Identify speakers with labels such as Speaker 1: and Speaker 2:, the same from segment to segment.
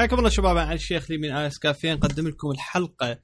Speaker 1: حياكم الله شباب. علي الشيخ لي من آيس كافيه نقدم لكم الحلقة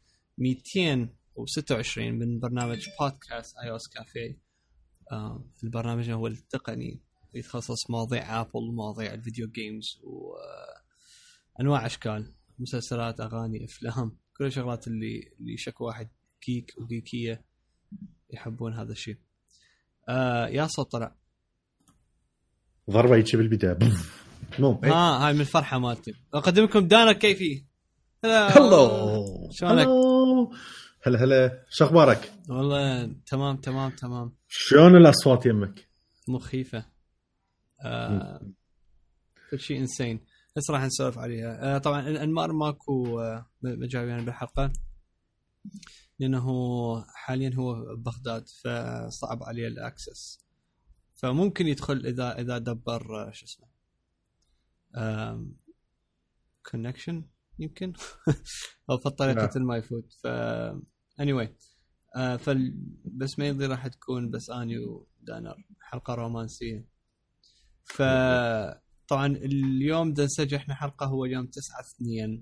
Speaker 1: 226 من برنامج بودكاست آيس كافيه. البرنامج هو التقني يتخصص مواضيع آبل ومواضيع الفيديو جيمز وأنواع أشكال مسلسلات أغاني أفلام كل الشغلات اللي شك واحد كيك وكيكية يحبون هذا الشيء. يا صوت طلع
Speaker 2: ضربة يجي بالبداية
Speaker 1: هاي من الفرحة مالتي. أقدم لكم دانا كيفي.
Speaker 2: هلو
Speaker 1: شلونك؟
Speaker 2: هلا شو أخبارك؟
Speaker 1: والله تمام.
Speaker 2: شلون الأصوات يمك؟
Speaker 1: مخيفة. كل شيء إنسان. بس راح نسولف عليها. طبعا أنمار ماكو مجاوب يعني بالحلقة لأنه حاليا هو بغداد فصعب عليه الأكسس، فممكن يدخل إذا دبر شو اسمه connection يمكن أو فالطريقة ما يفوت. anyway بس ما يضي راح تكون بس أني ودانر حلقة رومانسية. فطبعا اليوم نسجل احنا حلقة هو يوم 9/2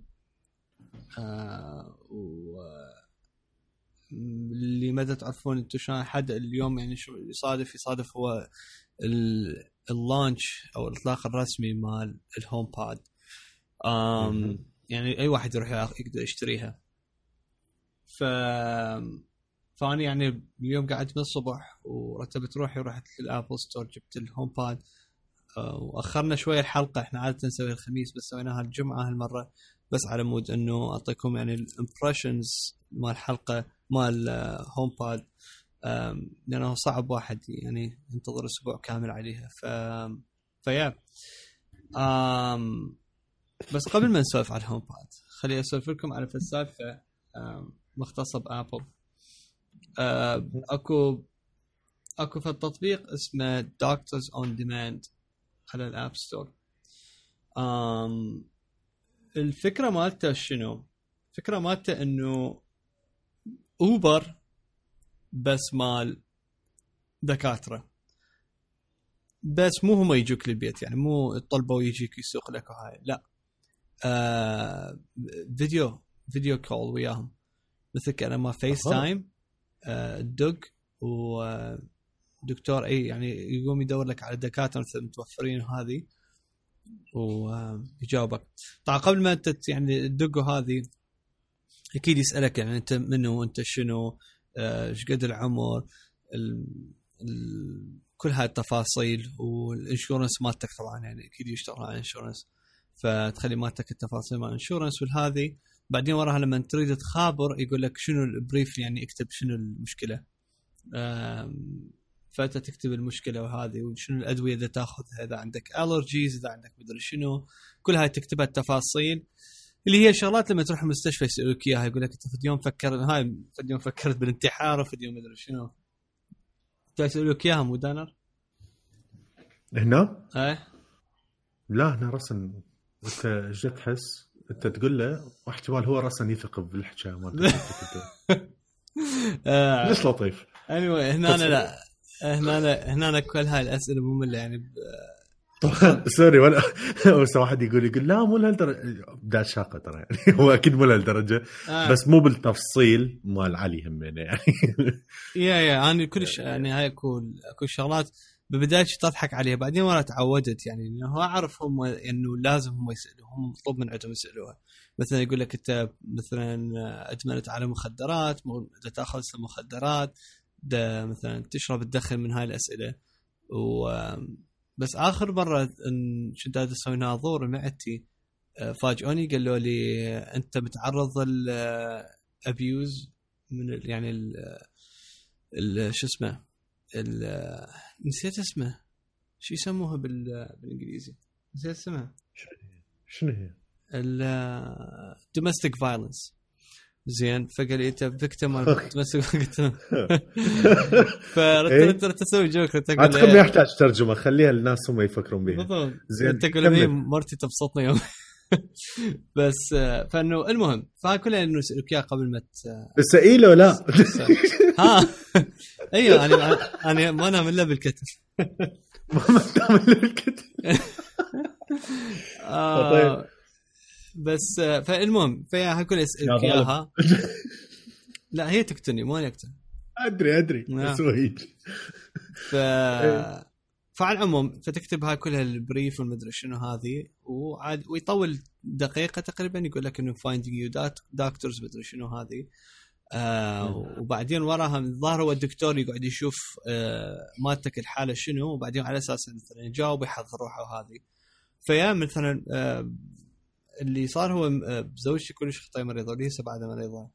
Speaker 1: اللي ماذا تعرفون انتم شلون حد اليوم يعني شو يصادف هو اللانش او الاطلاق الرسمي مال الهوم باد. يعني اي واحد يروح يقدر يشتريها. فاني يعني اليوم قاعد من الصبح ورتبت روحي ورحت للابل ستور جبت الهوم باد. واخرنا شويه الحلقه، احنا عاده نسوي الخميس بس سويناها الجمعه هالمره بس على مود انه اعطيكم يعني الامبريشنز مال الحلقه مال هوم باد، لانه صعب واحد يعني ينتظر اسبوع كامل عليها. فيا بس قبل ما نسولف على الهوم باد خليني اسولف لكم على فلسفه مختصه بابل. اكو في التطبيق اسمه دكتورز اون ديماند على الاب ستور. الفكره مالته شنو؟ الفكره مالته انه اوبر بس مال دكاتره، بس مو هم يجوك للبيت، يعني مو الطلبه ويجيك يسوق لك وهاي، لا فيديو كول وياهم مثل كأنما فيس تايم دوج ودكتور اي يعني يقوم يدور لك على دكاتره مثل متوفرين وهذه ويجاوبك. طبعا قبل ما انت يعني الدق هذه اكيد يسالك يعني انت منو وانت شنو ايش قد العمر كل هاي التفاصيل والانشورنس مالتك. طبعا يعني اكيد يشتغل على الانشورنس فتخلي مالتك التفاصيل مال الانشورنس والهذه. بعدين وراها لما تريد تخابر يقول لك شنو البريف، يعني اكتب شنو المشكله، فانت تكتب المشكله وهذه وشنو الادويه اللي تاخذها، اذا عندك الرجيز اذا عندك مدري شنو، كل هاي تكتبها التفاصيل اللي هي شغلات لما تروح المستشفى يسألوك اياها. يقول لك انت في اليوم فكرت بالانتحار وفي اليوم مدري شنو يسألوك اياها. مو دانر
Speaker 2: هنا لا هنا رسن انت ايش تحس انت تقول له واحتمال هو رسن يثق بالحكايه مالته. ليش لطيف
Speaker 1: anyway هنا أنا لا هنا كل هاي الاسئله ممله يعني
Speaker 2: سوري ولا بس واحد يقول لا مو لهالدرجه بدأ شاقه ترى يعني هو اكيد مو لهالدرجه بس مو بالتفصيل مال علي همنا يعني
Speaker 1: يا انا كلش يعني هاي كل شغلات ببدايه تضحك عليها بعدين وانا تعودت يعني انه اعرف هم انه لازم هم يسالوا، هم مطلوب من عندهم يسالوها. مثلا يقول لك انت مثلا ادمنت على مخدرات، اذا تاخذ مخدرات ده مثلا تشرب تدخن من هاي الاسئله. بس اخر مره كنت اسوي ناظور معتي فاجئوني قالوا لي انت متعرض للابيوز من يعني شو اسمه نسيت اسمه، شو يسموها بالانجليزي نسيت اسمها
Speaker 2: شنو هي
Speaker 1: domestic violence. زين فقال لي انت فيكتيم domestic فرتبت تسوي جوك
Speaker 2: اعتقد ما يحتاج ترجمه، خليها الناس هم يفكرون بها.
Speaker 1: زين تقول لي مرتي تبسطني يوم بس فانه المهم فكله انه يسالك اياه قبل ما
Speaker 2: تسأله لا
Speaker 1: ها ايوه انا ما انام الا بالكتف
Speaker 2: ما انام الا بالكتف.
Speaker 1: بس فالمهم فيها كل اسالك اياها. لا هي تقتلني مو يقتل.
Speaker 2: ادري اسوي
Speaker 1: فعلى العموم فتكتب هاي كلها البريف والمدري شنو هذه وعاد ويطول دقيقه تقريبا يقول لك انه فايندينج يو دكتورز مدري شنو هذه. وبعدين وراها الظاهر هو الدكتور يقعد يشوف مالتك الحاله شنو وبعدين على اساس مثلا يجاوب يحضر روحه وهذه. فيا مثلا اللي صار هو بزوجتي كلش خطاي مريضه وليس بعد مريضه.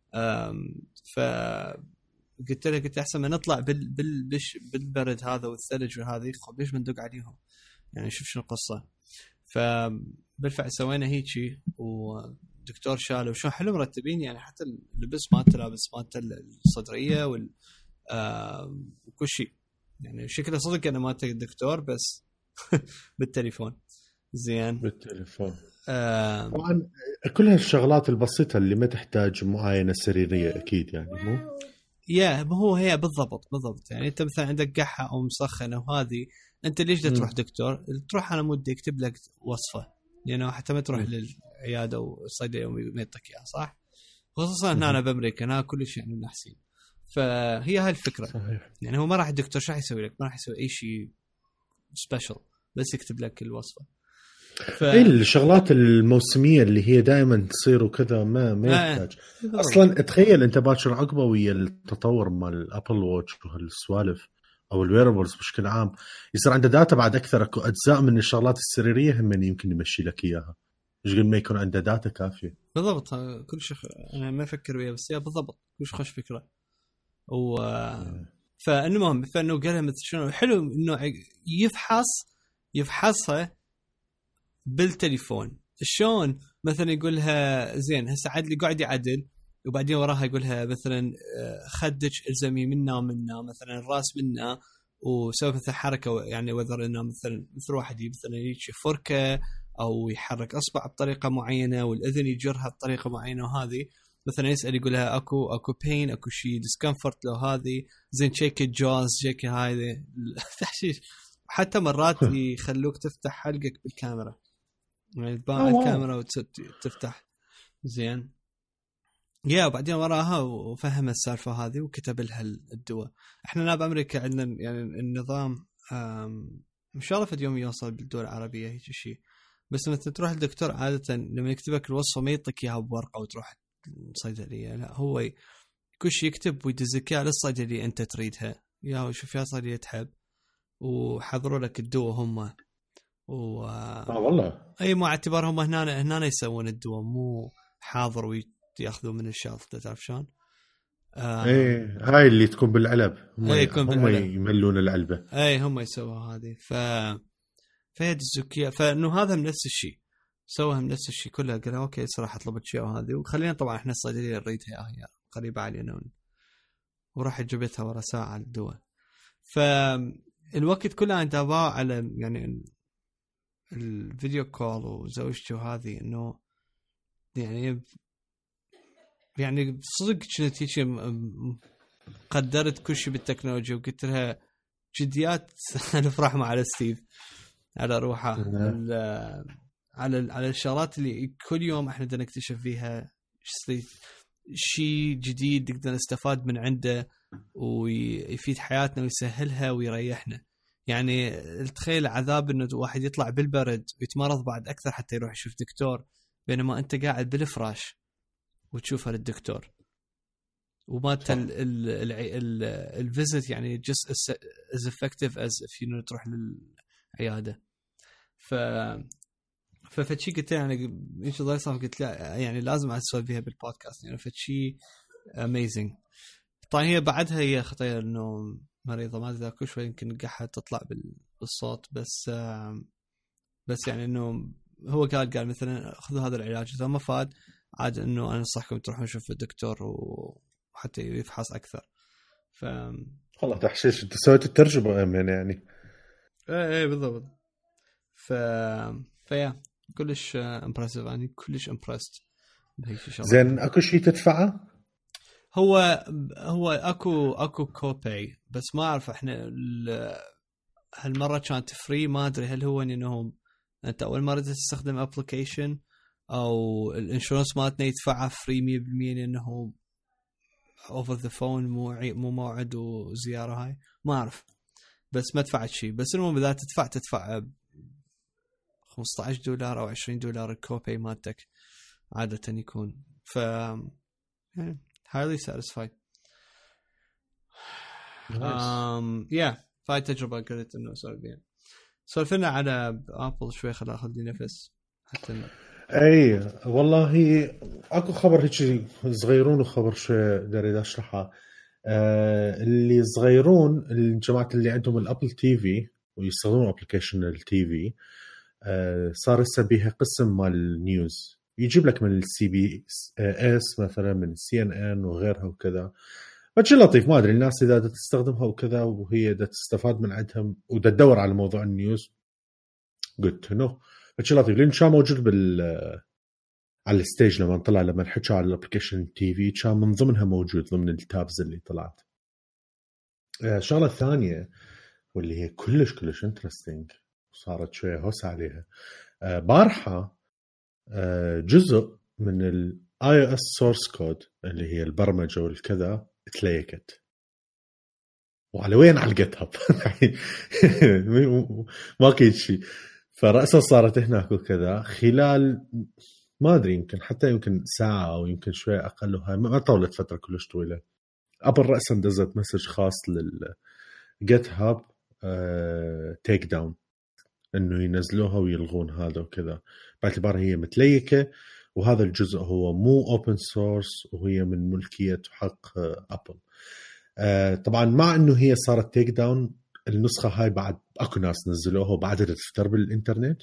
Speaker 1: قلت له قلت احسن ما نطلع بالبرد هذا والثلج وهذه ليش بندق عليهم يعني شوف شنو القصه. فبالفعل سوينا هيجي ودكتور شاله وشو حلو مرتبين يعني حتى اللبس مالته لابس مالته الصدريه وكل شيء يعني شكله صدق انه مالته الدكتور بس بالتليفون زين
Speaker 2: بالتليفون. طبعا كل هالشغلات البسيطه اللي ما تحتاج معاينه سريريه اكيد يعني مو
Speaker 1: هي بالضبط يعني انت مثلا عندك قحه او مسخنه وهذه انت ليش تروح دكتور تروح على مود يكتب لك وصفه لانه حتى ما تروح للعياده والصيدليه وما يعطيك اياها صح خصوصا هنا أنا بامريكا هنا كل شيء يعني منحسين. فهي هاي الفكره
Speaker 2: صحيح.
Speaker 1: يعني هو ما راح الدكتور شو راح يسوي لك ما راح يسوي اي شيء سبيشال بس يكتب لك الوصفه.
Speaker 2: الشغلات الموسميه اللي هي دائما تصير وكذا ما يحتاج اصلا. تخيل انت باكر عقبه ويا التطور مال الابل ووتش وهالسوالف او الويربلز بشكل عام يصير عنده داتا بعد اكثر. اكو اجزاء من الشغلات السريريه هم يمكن يمشي لك اياها مش قد ما يكون عنده داتا كافيه.
Speaker 1: بالضبط كل شيء انا ما افكر وياه بس بالضبط كل شيء خوش فكره. و فالمهم فانه قالها مثل شنو حلو انه يفحصها بالتليفون. شلون مثلا يقولها زين هسه عاد لي قاعد يعدل وبعدين وراها يقولها مثلا خدك الزمي منا ومنا مثلا الراس منا وسوي مثل حركه يعني وذر انه مثل واحد مثلا يجي فركه او يحرك اصبع بطريقه معينه والاذن يجرها بطريقه معينه وهذه مثلا يسال يقولها اكو بين اكو شيء ديسكمفورت لو هذه زين تشيك الجوز تشيك هاي تحشيش. حتى مرات يخلوك تفتح حلقك بالكاميرا يعني تباع الكاميرا وتفتح زين وبعدين وراها وفهم السالفه هذه وكتب لها الدواء. احنا هنا بامريكا عندنا يعني النظام ان شاء الله في يوم يوصل بالدول العربيه هيك شيء بس مثلا تروح الدكتور عاده لما يكتب لك الوصفه ما يعطيك اياها بورقه وتروح الصيدليه لا هو كل شيء يكتب ويدزك اياها للصيدليه انت تريدها يا شوف يا صيدليه تحب وحضروا لك الدواء هم
Speaker 2: والله
Speaker 1: اي مو اعتبارهم هنا يسوون الدواء مو حاضر وياخذوا من الشلف تعرف شلون.
Speaker 2: ايه هاي اللي تكون بالعلب هم يملون العلبه
Speaker 1: هم يسووا هذه فهي الزكيه فانه هذا من نفس الشيء سووها من نفس الشيء كلها قال اوكي صراحه طلبت شيء وهذه وخلينا طبعا احنا الصيدليه نريدها هي قريبه علينا وراح جبتها ورا ساعه الدواء. فالوقت كله انت باع على يعني الفيديو كول وزوجتي وهذه انه يعني صدق كنت هيك قدرت كل شيء بالتكنولوجيا وقلت لها جديات نفرح مع ستيف على روحه على الشغلات اللي كل يوم احنا بدنا نكتشف فيها شيء جديد نقدر نستفاد من عنده ويفيد حياتنا ويسهلها ويريحنا. يعني تخيل عذاب انه واحد يطلع بالبرد ويتمرض بعد اكثر حتى يروح يشوف دكتور بينما انت قاعد بالفراش وتشوفها للدكتور وما الفيزيت يعني just as effective as if you تروح للعياده. ففتشي قلت يعني ايش ضايع صار قلت لا يعني لازم اسولف فيها بالبودكاست يعني فتشي amazing. طبعا هي بعدها هي خطيه انه مريضه ما ذاك شوي يمكن قاعده تطلع بالصوت بس يعني انه هو قال مثلا خذوا هذا العلاج اذا ما فاد عاد انه انا انصحكم تروحون نشوف الدكتور وحتى يفحص اكثر.
Speaker 2: والله تحشيش انت سويت الترجمه يعني
Speaker 1: ايه بالضبط. فيا كلش امبرسيف يعني كلش امبرست بهيك شغله.
Speaker 2: زين اكو شيء تدفعه؟
Speaker 1: هو اكو كوباي بس ما اعرف احنا هالمره كانت فري ما ادري هل هو انه انت اول مره تستخدم ابلكيشن او الانشورنس مالتنا يدفعها فري 100% لانه اوفر ذا فون مو موعد وزياره هاي ما اعرف بس ما دفعت شيء. بس المهم اذا تدفع $15 او $20 الكوبي مالتك عاده يكون ف يعني highly satisfied. فاي تجربه قلت انه سولفنا على ابل شوي خل اخذ لي نفس حتى
Speaker 2: اي والله اكو خبر هيك صغيرون وخبر شوي داري اشرحه. اللي صغيرون الجماعه اللي عندهم الابل تي في ويستخدمون ابلكيشن التي في صار هسه بيها قسم مال النيوز يجيب لك من السي بي اس مثلا من السي ان ان وغيرها وكذا. فشي لطيف ما ادري الناس اذا تستخدمها وكذا وهي تستفاد من عندها وتدور على موضوع النيوز قلت نو فشي لطيف لان كان موجود على الستيج لما طلع لما حكوا على الابلكيشن تي في كان من ضمنها موجود ضمن التابز اللي طلعت. الشغله الثانيه واللي هي كلش انترستينج صارت شويه هوس عليها بارحه جزء من الاي او اس سورس كود اللي هي البرمجه والكذا تليكت وعلى وين على الجيت هاب ما كيد شيء فرأسا صارت هناك وكذا خلال ما ادري يمكن ساعه او يمكن شويه اقل وهاي ما طولت فتره كلش طويله. ابل رأسا دزت مسج خاص للجيت هاب تيك داون انه ينزلوها ويلغون هذا وكذا باعتبار هي متليكه وهذا الجزء هو مو اوبن سورس وهي من ملكيه حق ابل. طبعا مع انه هي صارت تيك داون النسخه هاي بعد اكو ناس نزلوها وبعدها تفتر بالانترنت.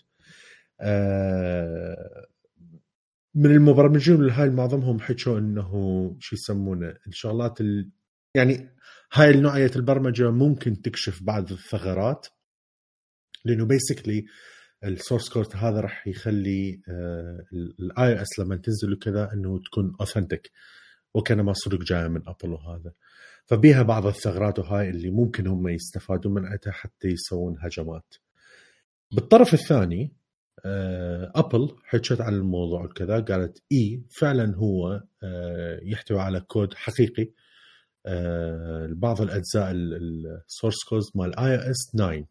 Speaker 2: من المبرمجين اللي هاي معظمهم حكوا انه شو يسمونه الشغلات يعني هاي النوعيه البرمجه ممكن تكشف بعض الثغرات لانه بيسكلي السورس كود هذا راح يخلي الاي اس لما تنزل كذا انه تكون اوثنتيك وكانما صدق جايه من ابل وهذا فبيها بعض الثغرات وهاي اللي ممكن هم يستفادوا منها حتى يسوون هجمات. بالطرف الثاني ابل حكت عن الموضوع كذا قالت فعلا هو يحتوي على كود حقيقي بعض الاجزاء السورس كود مال اي اس 9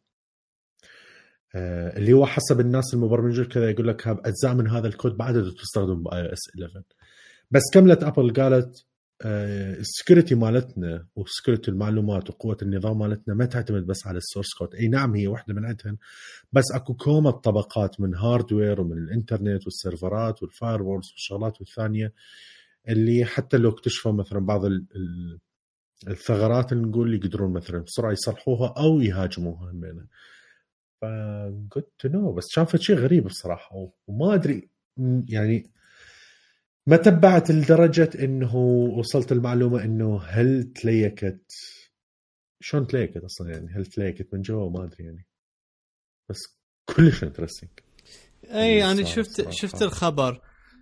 Speaker 2: اللي هو حسب الناس المبرمجين كذا يقول لك اجزاء من هذا الكود بعدها تستخدم باي اس 11. بس كملت ابل قالت السكيورتي مالتنا وسكيورتي المعلومات وقوة النظام مالتنا ما تعتمد بس على السورس كود. اي نعم هي واحدة من عندهن بس اكو كومة طبقات من هاردوير ومن الانترنت والسيرفرات والفايرولز والشغلات والثانية اللي حتى لو اكتشفوا مثلا بعض الثغرات اللي نقول يقدرون مثلا بسرعة يصلحوها او يهاجموها همينة. فقلت نو بس شافت شيء غريب بصراحة وما ادري يعني ما تبعت لدرجة انه وصلت المعلومة انه هل تليكت شلون تليكت اصلا يعني هل تليكت من جوا ما ادري يعني بس كلش انترستينج.
Speaker 1: اي انا شفت الخبر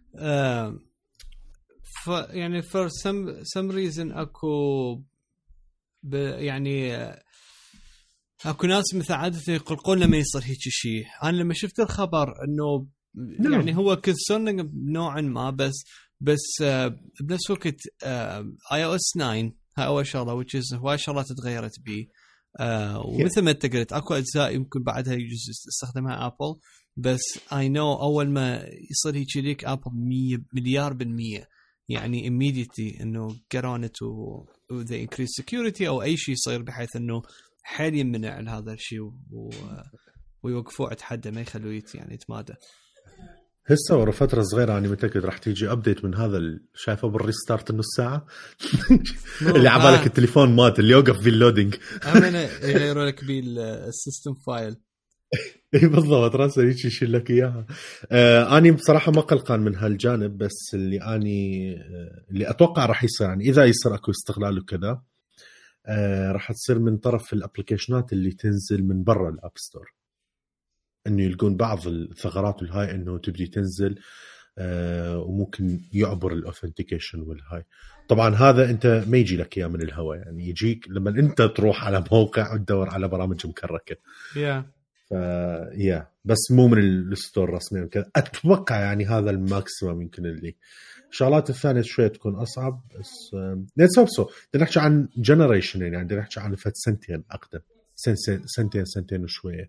Speaker 1: يعني for some reason اكو يعني اكو ناس مثل عادة يقلقون لما يصير هيك شيء. انا لما شفت الخبر انه يعني هو كونسيرنينج نوعا ما بس بنفس الوقت اي او اس 9 هاي اول شغله which is هواي شغلات تغيرت بيه ومثل ما انت قلت اكو اجزاء يمكن بعدها يجوز تستخدمها ابل بس اي نو اول ما يصير هيك ليك ابل 100% يعني immediately انه get on it و they increase security او اي شيء يصير بحيث انه حال يمنع هذا الشيء ويوقفوا عند حده ما يخلوه يعني يتمادى.
Speaker 2: هسه ورا فترة صغيرة أنا متأكد راح تيجي أبديت من هذا شايفه بالريستارت النص ساعة اللي عبالك التليفون مات اللي يوقف باللودينج
Speaker 1: أنا يغيروا لك بالسيستم فايل.
Speaker 2: إيه بالضبط راسا يشيل لك إياها. أنا بصراحة ما قلقان من هالجانب بس اللي أتوقع راح يصير يعني إذا يصير أكو استغلال وكذا راح تصير من طرف الأبليكيشنات اللي تنزل من برا الأب ستور انه يلقون بعض الثغرات والهاي انه تبدي تنزل وممكن يعبر الاوثنتيكيشن والهاي. طبعا هذا انت ما يجي لك اياه من الهواء يعني يجيك لما انت تروح على موقع وتدور على برامج مكركه. بس مو من الستور الرسمي كذا. اتوقع يعني هذا الماكسيمم يمكن اللي الشغلات الثانيه شويه تكون اصعب. بس نتسوبسو بدنا نحكي عن جنريشن، يعني بدنا نحكي عن فت سنتين اقدم، سنتين وشويه.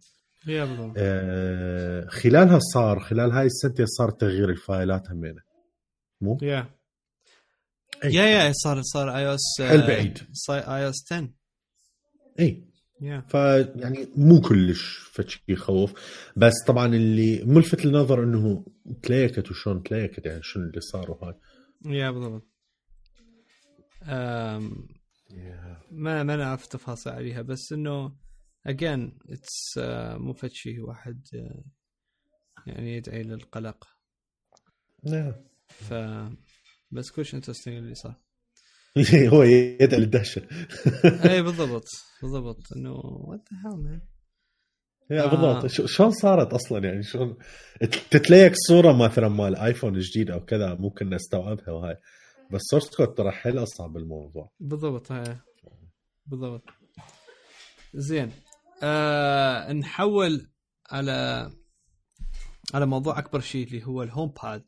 Speaker 2: خلالها خلال هاي السنتين صار تغيير الفايلات همينه مو
Speaker 1: يا صار اي اس
Speaker 2: حل بعيد،
Speaker 1: صار اي اس 10
Speaker 2: اي فيعني مو كلش فشي يخوف. بس طبعا اللي ملفت للنظر انه تلاقت وشون تلاقت، يعني شنو اللي صار وهاي.
Speaker 1: يا بالضبط. ما نعرف تفاصيل عليها، بس انه again it's مو فشي واحد يعني يدعي للقلق. بس كلش انترستينج اللي صار.
Speaker 2: هو يدعي للدهشة.
Speaker 1: اي بالضبط انه what the hell man.
Speaker 2: بالضبط. شلون صارت اصلا، يعني شلون تتلاقي صورة مثلا مال ايفون جديد او كذا ممكن نستوعبها وهاي، بس سورس كود ترى حيل اصعب الموضوع.
Speaker 1: بالضبط بالضبط. زين نحول على موضوع اكبر شيء اللي هو الهوم باد.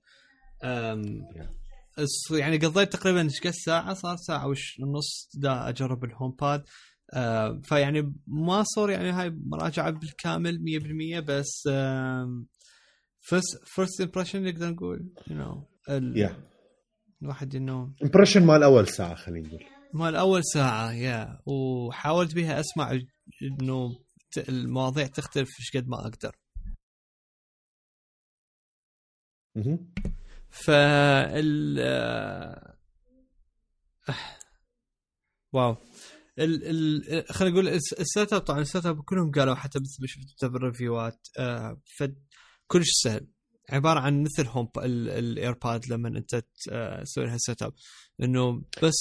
Speaker 1: يعني قضيت تقريبا ساعة، صار ساعة ونص دا أجرب الهوم باد. فيعني ما صار يعني هاي مراجعة بالكامل 100%، بس first impression نقدر نقول الواحد إنه
Speaker 2: impression مال أول ساعة، خلينا نقول
Speaker 1: مال أول ساعة وحاولت بها أسمع إنه المواضيع تختلف إيش قد ما أقدر. واو خلينا نقول السيت اب. طبعا السيت اب كلهم قالوا حتى بس شفت بالريفيوات كلش سهل، عباره عن مثل هوم الايرباد لما انت تسوي لها سيت اب، انه بس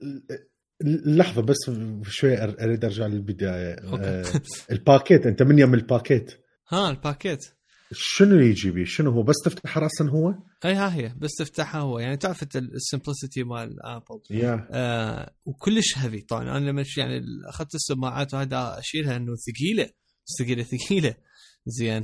Speaker 2: لحظه بس شوي اريد ارجع للبدايه. الباكيت انت من يم الباكيت؟
Speaker 1: الباكيت
Speaker 2: شنو يجي بيه؟ شنو هو؟ بس تفتحها راسا هو؟
Speaker 1: اي هي بس تفتحها هو، يعني تعرف السمبلسيتي مال ابل. وكلش هيفي. طبعا انا لما يعني اخذت السماعات وهذا اشيلها انه ثقيله زين.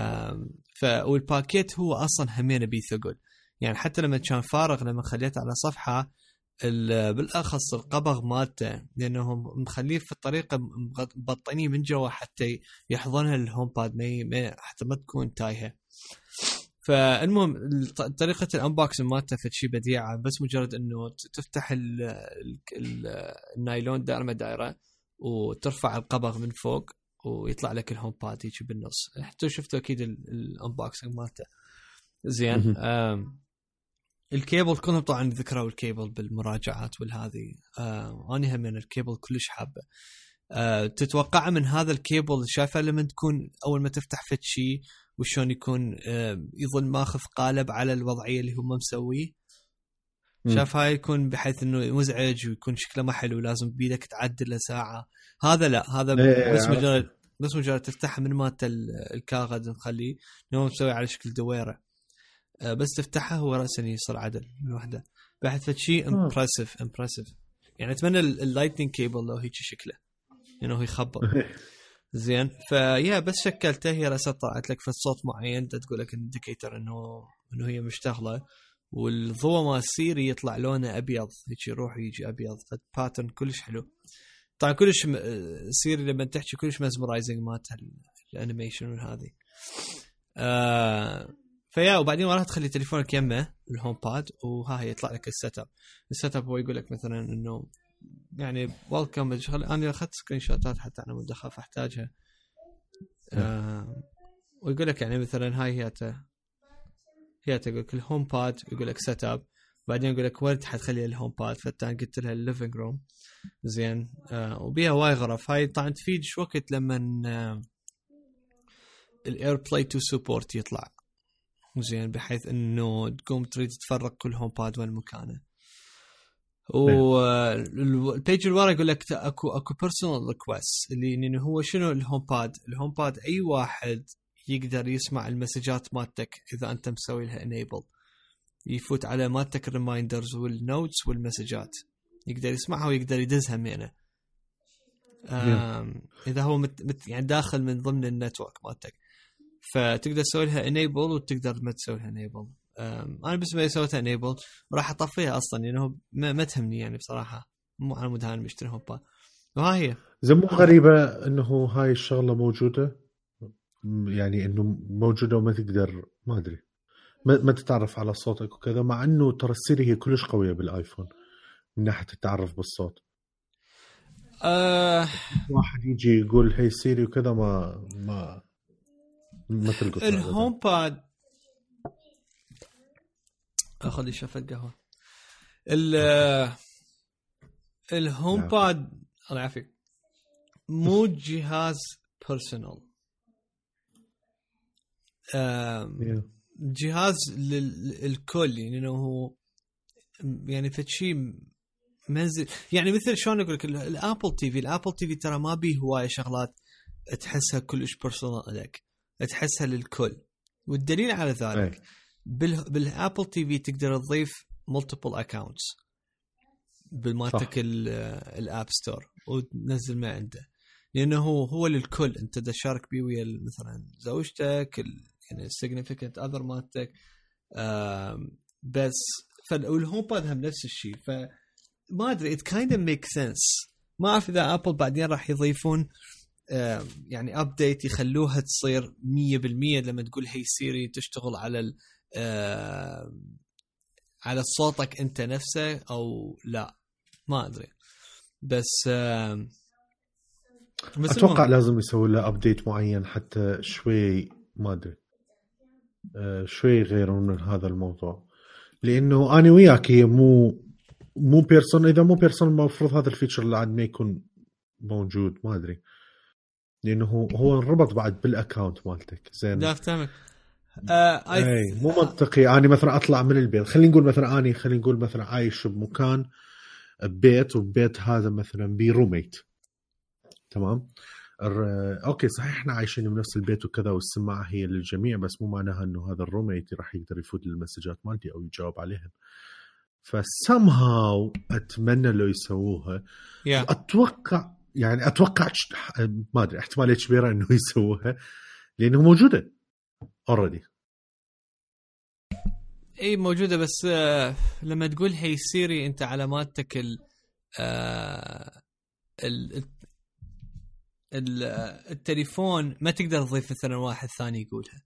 Speaker 1: والباكيت هو اصلا همين بيه ثقل، يعني حتى لما كان فارغ لما خليته على صفحه بالاخص القبض مالته لانهم مخليه في الطريقه مبطنيه من جوا حتى يحضنها الهوم باد حتى ما تكون تايهه. فالمهم طريقه الانبوكسنج مالته فشي بديعه، بس مجرد انه تفتح النايلون دائره وترفع القبض من فوق ويطلع لك الهوم باد يجي بالنص. حتى شفتوا اكيد الانبوكسنج مالته زين. الكيبل كلهم طبعا ذكروا الكيبل بالمراجعات والهذه. أنا هم من الكيبل كلش حابة. تتوقع من هذا الكيبل شايفه لما تكون أول ما تفتح فد شيء وشون يكون يظل ماخذ قالب على الوضعية اللي هم مسويه. شاف هاي يكون بحيث إنه مزعج ويكون شكله ما حلو لازم بيدك تعدله ساعة. هذا لا، هذا بس مجرد تفتح من مات الكاغذ نخليه إنه مسوي على شكل دويرة، بس تفتحها هو رأسا يصير عدل من وحده. بعد فشي امبرسيف يعني اتمنى اللايتنينج كيبل لو هيك شكله انه يعني يخبط زين. فيا بس شكلته هي رأسا طلعت لك في صوت معين تقول لك انديكيتر انه هي مشتغله، والضوء ما سيري يطلع لونه ابيض هيك يروح يجي ابيض، فالباترن كلش حلو. طبعا كلش سيري لما تحكي كلش مزمرايزنج مالتها الانيميشن والهذه. فيا وبعدين وراها تخلي تليفونك يمه الهوم باد وها هي يطلع لك السيت اب هو يقول لك مثلا انه يعني ويلكم. انا اخذت سكرين شوتات حتى انا مدخف احتاجها. ويقول لك يعني مثلا هاي هي تقول لك الهوم باد، يقول لك سيت اب، بعدين يقول لك وين حتخلي الهوم باد، فالتاني قلت لها الليفينج روم زين. وبيها واي غرف. هاي طبعا تفيد شو وقت لما الاير بلاي 2 سبورت يطلع زين، بحيث انه تقوم تريد تفرق كل هوم باد وين مكانه. والبيج الورا يقول لك اكو بيرسونال ريكويست اللي انه هو شنو الهوم باد اي واحد يقدر يسمع المسجات مالتك اذا انت مسوي لها انيبل، يفوت على مالتك الريمايندرز والنوتس والمسجات يقدر يسمعها ويقدر يدزها منه اذا هو يعني داخل من ضمن النتورك مالتك. فتقدر تسوي لها enable وتقدر ما تسوي لها enable. انا بالنسبه لي سويتها enable وراح اطفيها اصلا لانه ما تهمني يعني بصراحه، مو على مود هاي مشتري هومباد. وها هي
Speaker 2: زي مو غريبه انه هاي الشغله موجوده، يعني انه موجوده وما تقدر ما ادري ما تتعرف على صوتك وكذا، مع انه ترى السيري هي كلش قويه بالايفون من ناحيه التعرف بالصوت. واحد يجي يقول هي سيري وكذا ما تلقط
Speaker 1: الهوم باد. اخذ لي شفه قهوه. الهوم باد الله يعافيك مو جهاز بيرسونال، جهاز للكل، يعني انه هو يعني فتشي منزل، يعني مثل شلون اقول لك الابل تي في ترى ما بيه هوايه شغلات تحسها كلش بيرسونال لك، تحسها للكل. والدليل على ذلك بالابل تي في تقدر تضيف مالتيبل اكاونتس بالمالتك الاب ستور وتنزل ما عنده، لانه هو للكل. انت تشارك بيه ويا مثلا زوجتك يعني significant other مالتك، بس فالهوم باد هم نفس الشيء. فما ادري it kind of makes sense. ما اعرف اذا ابل بعدين راح يضيفون يعني ابديت يخلوها تصير 100% لما تقول هي سيري تشتغل على صوتك انت نفسه او لا، ما ادري. بس
Speaker 2: اتوقع لازم يسوي له ابديت معين حتى شوي ما ادري شوي يغيرون من هذا الموضوع، لانه انا وياك هي مو بيرسون. اذا مو بيرسون المفروض هذا الفيتشر اللي عاد ما يكون موجود، ما ادري، لانه هو انربط بعد بالاكاونت مالتك. زين
Speaker 1: لا افتهمك.
Speaker 2: مو منطقي اني مثلا اطلع من البيت، خلينا نقول مثلا عايش بمكان ببيت، وبيت هذا مثلا بروميت، تمام. اوكي صحيح احنا عايشين بنفس البيت وكذا والسماعه هي للجميع، بس مو معناها انه هذا الروميت راح يقدر يفوت للمسجات مالتي او يجاوب عليهم. فسمهاو اتمنى لو يسووها. اتوقع ما ادري، احتماليه كبيره انه يسووها لانه موجوده اوريدي.
Speaker 1: اي موجوده، بس لما تقول هي سيري انت علاماتك التليفون ما تقدر تضيف مثلا واحد ثاني يقولها.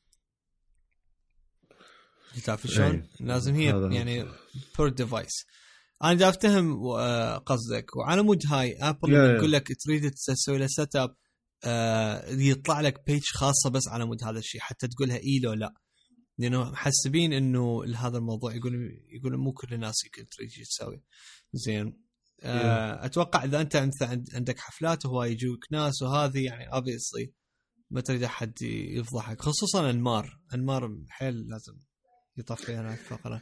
Speaker 1: تعرف شلون؟ لازم هي يعني per device. انا دا افتهم قصدك. وعلى مود هاي ابل يقول لك تريد تسوي له سيت اب يطلع لك بيج خاصه بس على مود هذا الشيء حتى تقولها اي لو لا، لانه محسبين انه هذا الموضوع يقولون مو كل الناس يمكن تريد تسوي. زين اتوقع اذا انت عندك حفلات وهو يجوك ناس وهذه يعني obviously ما تريد احد يفضحك، خصوصا انمار حيل لازم يطفي هنا الفقره.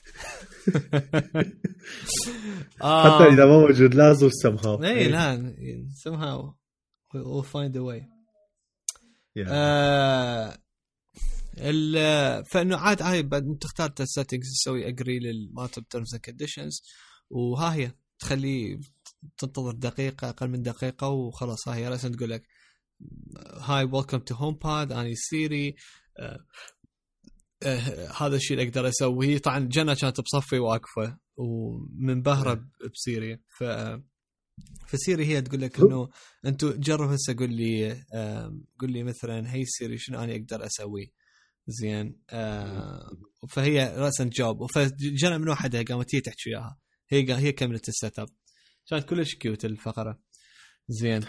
Speaker 2: حتى اذا ما موجود لازم somehow.
Speaker 1: اي لا somehow we'll find a way. فانه عاد هاي بعد تختار السيتنجز تسوي اجري للماتب تيرمز اند كونديشنز، وها هي تخليه تنتظر دقيقه اقل من دقيقه وخلاص. ها هي راسا تقول لك هاي ويلكم تو هوم باد اني سيري. هذا الشيء اللي اقدر اسويه. طبعا جنة كانت بصفي واقفه ومنبهره بسيري، فسيري هي تقول لك انه انتوا جربوا هسه قول لي مثلا هي سيري شنو انا اقدر اسوي. زين فهي راسا تجاوب. فجنة من وحدها قامت هي تحكي وياها، هي كملت السيت اب. كانت كلش كيوت الفقره. زين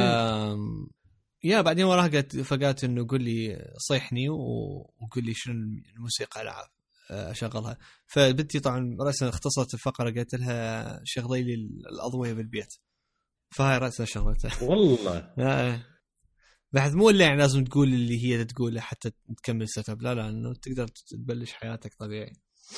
Speaker 1: بعدين وراها فقالت انه قل لي صيحني وقل لي شنو الموسيقى العاب اشغلها. فبنتي طبعا راسا اختصرت الفقره، قالت لها شغلي لي الاضويه بالبيت، فهاي راسا شغلتها.
Speaker 2: والله
Speaker 1: بعد مو اللي يعني لازم تقول اللي هي تقوله حتى تكمل سيت اب، لا انه تقدر تبلش حياتك طبيعي.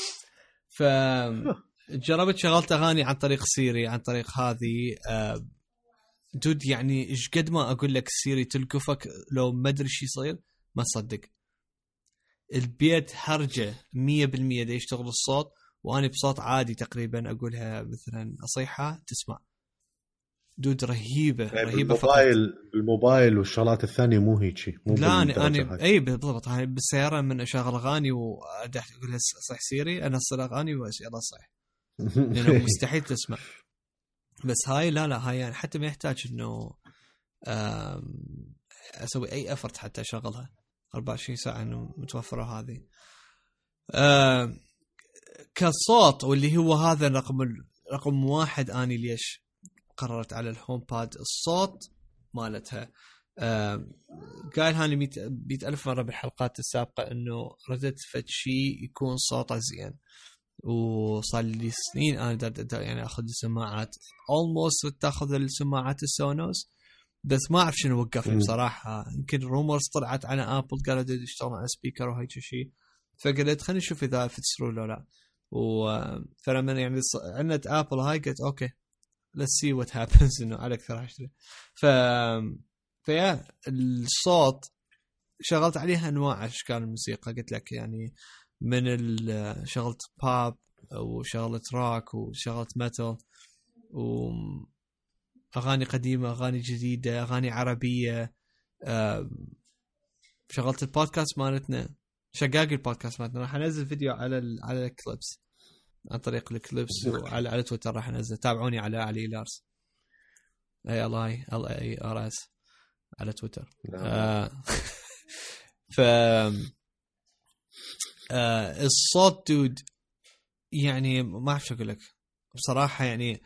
Speaker 1: فجربت شغلت اغاني عن طريق سيري، عن طريق هذه دود. يعني ايش قد ما اقول لك سيري تلقفك لو ما ادري شو يصير ما تصدق. البيت حرجه 100% دا يشتغل الصوت، وانا بصوت عادي تقريبا اقولها مثلا اصيحه تسمع. دود رهيبه
Speaker 2: الموبايل والشغلات الثانية مو هيك
Speaker 1: لا انا اي بالضبط. هاي بالسياره من اشغل اغاني وادح اقول له صح سيري انا اصير اغاني ويلا صح لانه مستحيل تسمع. بس هاي لا هاي يعني حتى ما يحتاج انه اسوي اي افرت حتى اشغلها 24 ساعه انه متوفره هذه. كصوت واللي هو هذا رقم واحد اني ليش قررت على الهوم باد الصوت مالتها. قال هاني 100,000 مرة بالحلقات السابقة انه ردت فد شيء يكون صوته زين، وصار لي سنين انا يعني اخذ السماعات almost تاخذ السماعات السونوس، بس ما اعرف شنو وقف لي بصراحة. يمكن رومرز طلعت على ابل قالوا يشتغلون على سبيكر وهيك شيء، فقلت خلينا نشوف اذا فتسروا ولا لا. فلما يعني عندت ابل هاي قلت اوكي let's see what happens انه على اكثر اشتري. فيا الصوت شغلت عليها انواع اشكال الموسيقى، قلت لك يعني من شغلت باب وشغلت روك وشغلت ميتال واغاني قديمه اغاني جديده اغاني عربيه. شغلت البودكاست مالتنا شقاق البودكاست مالتنا راح انزل فيديو على الكليبس عن طريق الكليبس وعلى تويتر راح انزل. تابعوني على علي لارس LILARS على تويتر. ف الصوت دود يعني ما اعرف شو اقول لك بصراحه يعني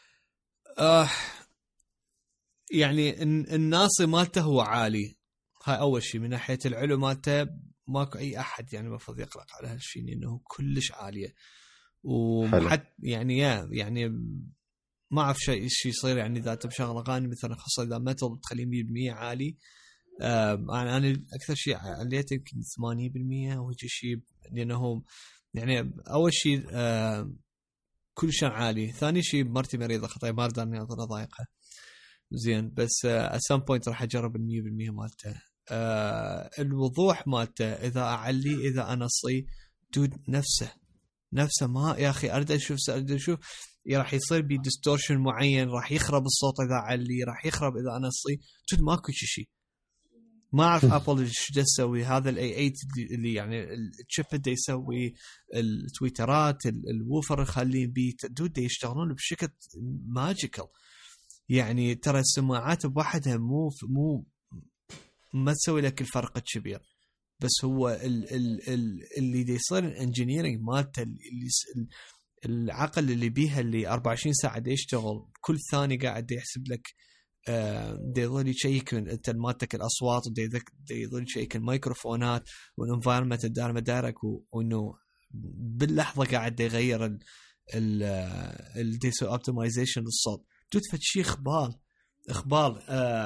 Speaker 1: يعني الناصي مالته هو عالي. هاي اول شيء. من ناحيه العلو مالته ماكو اي احد يعني المفروض يقلق على هالشيء لانه كلش عاليه. وحتى يعني ما اعرف شيء يصير يعني اذا تبشغل اغاني مثلا خاصه اذا ميتال تخليه 100% عالي. انا اكثر شيء عليته يمكن 80% وهيك شيء، لانه يعني اول شيء كل شيء عالي. ثاني شيء مرتي مريضه خطاي ما اقدر اني اظل ضايقها زين، بس at some point راح اجرب 100% مالته. الوضوح مالته اذا اعلي اذا انصي دود نفسه ما يا اخي اريد اشوف راح يصير بي ديستورشن معين، راح يخرب الصوت اذا علي، راح يخرب اذا انصي. دود ماكو شيء. ما اعرف ابل ايش تسوي. هذا الاي 8 اللي يعني الشيب ده يسوي التويترات الووفر يخلين بيه دود يشتغلون بشكل ماجيكال. يعني ترى السماعات بوحدها مو ما تسوي لك الفرق الكبير، بس هو اللي دي يصير الانجينيرنج مالته العقل اللي بيها اللي 24 ساعه دي يشتغل كل ثاني قاعد يحسب لك دي يظل يشيك انت مالتك الاصوات ودي يظل يشيك الميكروفونات والانفايرمنت الدار مدارك وانه باللحظه قاعد يغير الديسو اوبتمايزيشن للصوت. تدفت شيء اخبار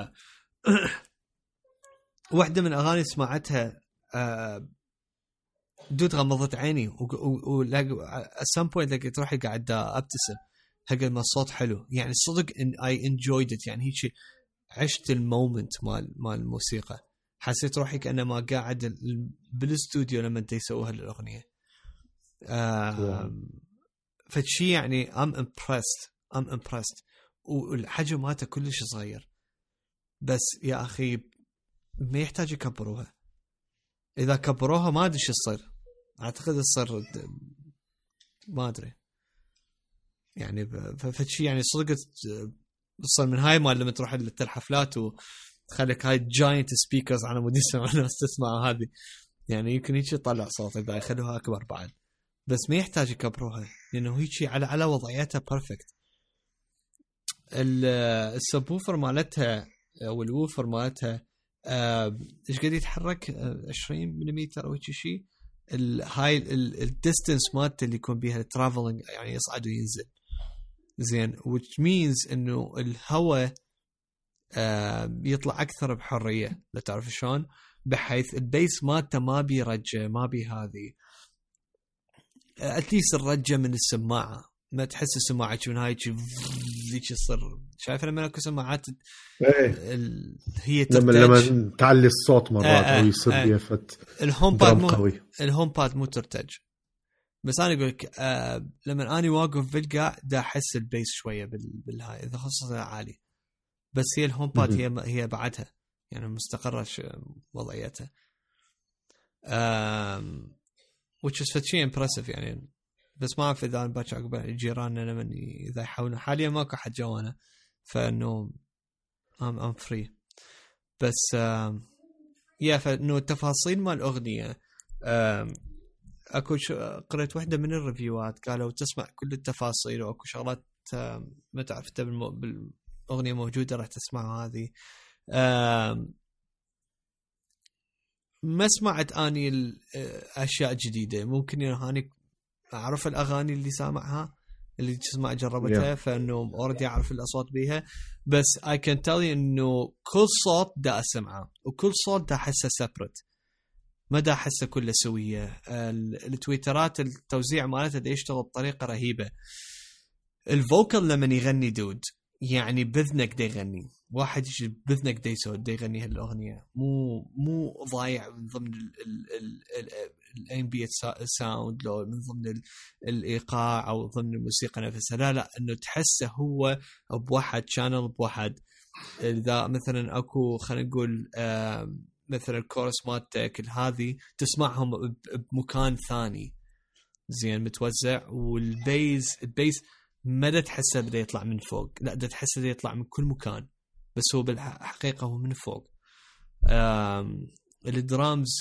Speaker 1: واحده من اغاني سمعتها دود غمضت عيني at some point لقيت روحي قاعد ابتسم هقد ما الصوت حلو. يعني صدق ان I enjoyed it. يعني هيك عشت المومنت مال الموسيقى. حسيت روحي كأنما قاعد بالاستوديو لما انت يسووها الأغنية. فشي يعني I'm impressed والحجم ماته كلش صغير. بس يا أخي ما يحتاج يكبروها. إذا كبروها ما أدري شو يصير. أعتقد يصير ما أدري يعني. فشي يعني صدق تصير من هاي مال لما تروح للحفلات وتخليك هاي جاينت سبيكرز على مود يسمع الناس تسمع هذه. يعني يمكن هيك يطلع صوت إذا يخلوها أكبر بعد، بس ما يحتاج يكبروها لأنه هيك على وضعيتها بيرفكت. السبوفر مالتها أو الووفر مالتها إيش قد يتحرك 20 ملم أو هيك شيء. هاي الديستنس مالته اللي يكون بيها الترافلينج يعني يصعد وينزل زين، which means إنه الهواء يطلع أكثر بحرية. لا تعرف شلون، بحيث البيس مالته ما بيرجع ما بي هذه أتليس الرجة من السماعة. ما تحس السماعة من هاي ذيك يصير شايف لما اكو سماعات هي
Speaker 2: لما تعلي الصوت مرات او يصير بيفت
Speaker 1: الهوم باد مو ترتج. بس انا اقول لك لما اني واقف بالقاع دا احس البيس شويه بالهاي اذا خصوصا عالي بس هي الهوم باد هي بعدها يعني مستقرة وضعيتها which is شيء impressive يعني. بس ما أعرف إذا باكر عقب جيراننا لمن إذا يحاولون. حاليا ماكو حد جوانا فإنه I'm free. بس فإنه التفاصيل مال الأغنية أكو قرأت واحدة من الريفيوات قالوا تسمع كل التفاصيل وأكو شغلات ما تعرف أنت بالأغنية موجودة راح تسمعها هذه. ما سمعت أني الأشياء جديدة ممكن هاني أعرف الأغاني اللي سامعها اللي تسمع جربتها فإنه أوردي أعرف الأصوات بيها. بس I can tell you إنه كل صوت دا أسمعه وكل صوت دا أحسه separate ما دا أحسه كله سوية. التويترات التوزيع مالته دا يشتغل بطريقة رهيبة. الفوكال لمن يغني دود يعني بذنك دا يغني واحد يجي بذنك دا يسود دا يغني هالأغنية مو ضايع من ضمن الامبيت ساوند لو من ضمن الإيقاع أو ضمن الموسيقى نفسها. لا إنه تحسه هو بواحد شانل بواحد. إذا مثلا أكو خلينا نقول مثلا الكورس مالتك هذه تسمعهم بمكان ثاني زين متوزع. والبيز ما تحسه بده يطلع من فوق لا ده تحسه بده يطلع من كل مكان بس هو بالحقيقة هو من فوق. الدرامز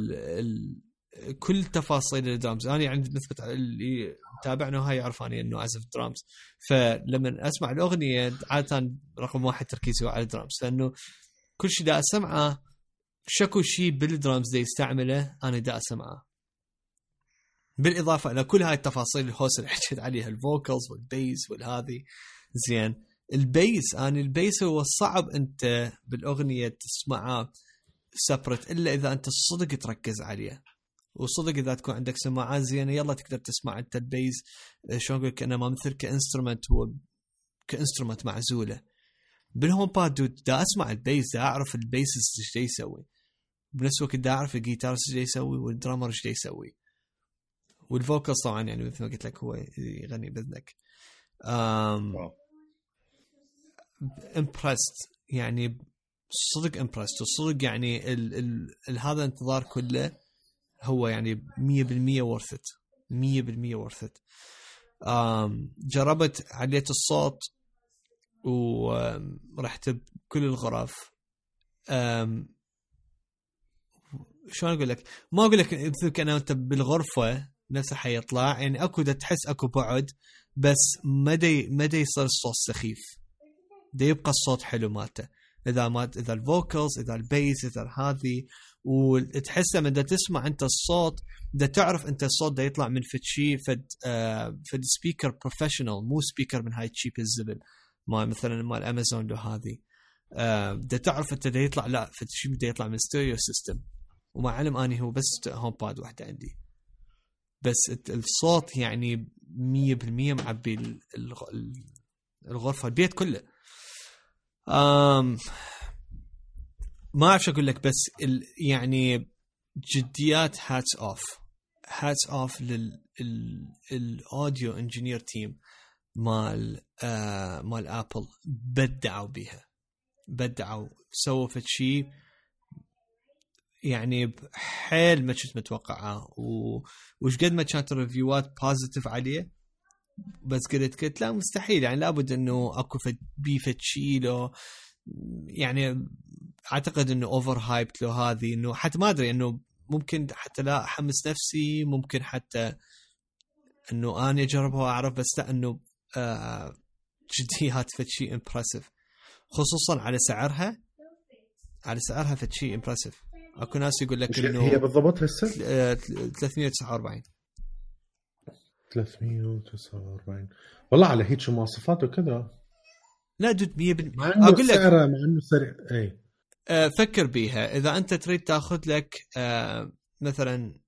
Speaker 1: كل تفاصيل الدرامز أنا عندي نسبة اللي تابعنا هاي يعرفاني إنه أعزف درامز فلما أسمع الأغنية عادة رقم واحد تركيزي على الدرامز لأنه كل شيء دا أسمعه شكو شيء بالدرامز دا يستعمله أنا دا أسمعه بالإضافة إلى كل هاي التفاصيل الهوس اللي حكيت عليها الفوكالز والبيس والهذه زين. البيس هو صعب أنت بالأغنية تسمعه سبرت إلا إذا أنت الصدق تركز عليه وصدق إذا تكون عندك سماعات زينة يلا تقدر تسمع أنت البيس شلون أقول كأنه ما مثل كإنسترومنت هو كإنسترومنت معزولة. بالهوم باد دا أسمع البيس دا أعرف البيس إيش دا يسوي بنفس الوقت دا أعرف الجيتار إيش دا يسوي والدرامر إيش دا يسوي والفوكال طبعا يعني مثل ما قلت لك هو يغني بإذنك. impressed يعني صدق impressed وصدق يعني هذا الانتظار كله هو يعني 100% worth it 100% worth it. جربت عليت الصوت ورحت بكل الغرف. شو أقول لك ما أقول لك مثل كأنه أنت بالغرفة نفسه حيطلع يعني أكو دا تحس أكو بعد بس ما يصير الصوت سخيف دا يبقى الصوت حلو مالته إذا الفوكالز إذا البيس إذا هذه وتحس من دا تسمع أنت الصوت دا تعرف أنت الصوت دا يطلع من فتشي فد سبيكر بروفيشنال مو سبيكر من هاي تشيب الزبل ما مثلا مال أمازون له هذه دا تعرف أنت دا يطلع لا فتشي دا يطلع من ستيريو سيستم وما علم أني هو بس هوم باد واحدة عندي بس الصوت يعني 100% معبي الغرفة البيت كله. ما أعرف أقول لك بس يعني جديات hats off للأوديو انجينير تيم مال أبل بدعوا سووا فشي يعني حيل ما كنت متوقعه وش قد ما كانت الريفيوات بوزيتيف عليه بس قلت لا مستحيل يعني لابد انه اكو بيفت شيله يعني اعتقد انه اوفر هايبت له هذه انه حتى ما ادري انه ممكن حتى لا احمس نفسي ممكن حتى انه انا اجربها واعرف بس لا انه جديات فشي امبرسيف خصوصا على سعرها فشي امبرسيف. اكو ناس يقول لك انه
Speaker 2: هي بالضبط هسه
Speaker 1: 349
Speaker 2: والله على هيك مواصفات وكذا
Speaker 1: لا دود 100%
Speaker 2: اقول لك سعره مع انه سريع اي
Speaker 1: فكر بيها اذا انت تريد تاخذ لك مثلا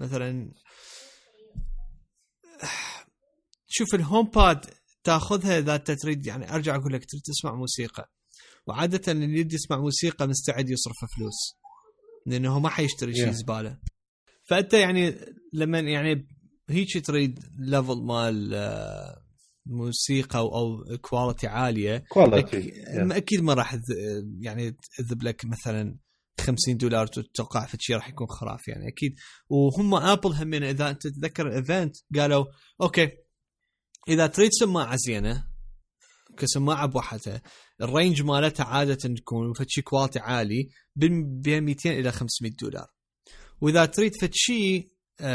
Speaker 1: شوف الهوم باد تاخذها اذا انت تريد يعني ارجع اقول لك تريد تسمع موسيقى وعاده اللي يريد يسمع موسيقى مستعد يصرف فلوس لانه ما حيشتري شيء زباله. فانت يعني لما يعني هيك تريد ليفل مال موسيقى او كواليتي عاليه اكيد ما راح يعني تذب لك مثلا $50 تتوقع في شيء راح يكون خرافي يعني اكيد. وهم ابل هم اذا انت تتذكر الايفنت قالوا اوكي اذا تريد سماعه زينه كسماعه بوحدها الرينج مالتها عاده تكون فشي كواليتي عالي بين 200 الى $500. واذا تريد فشي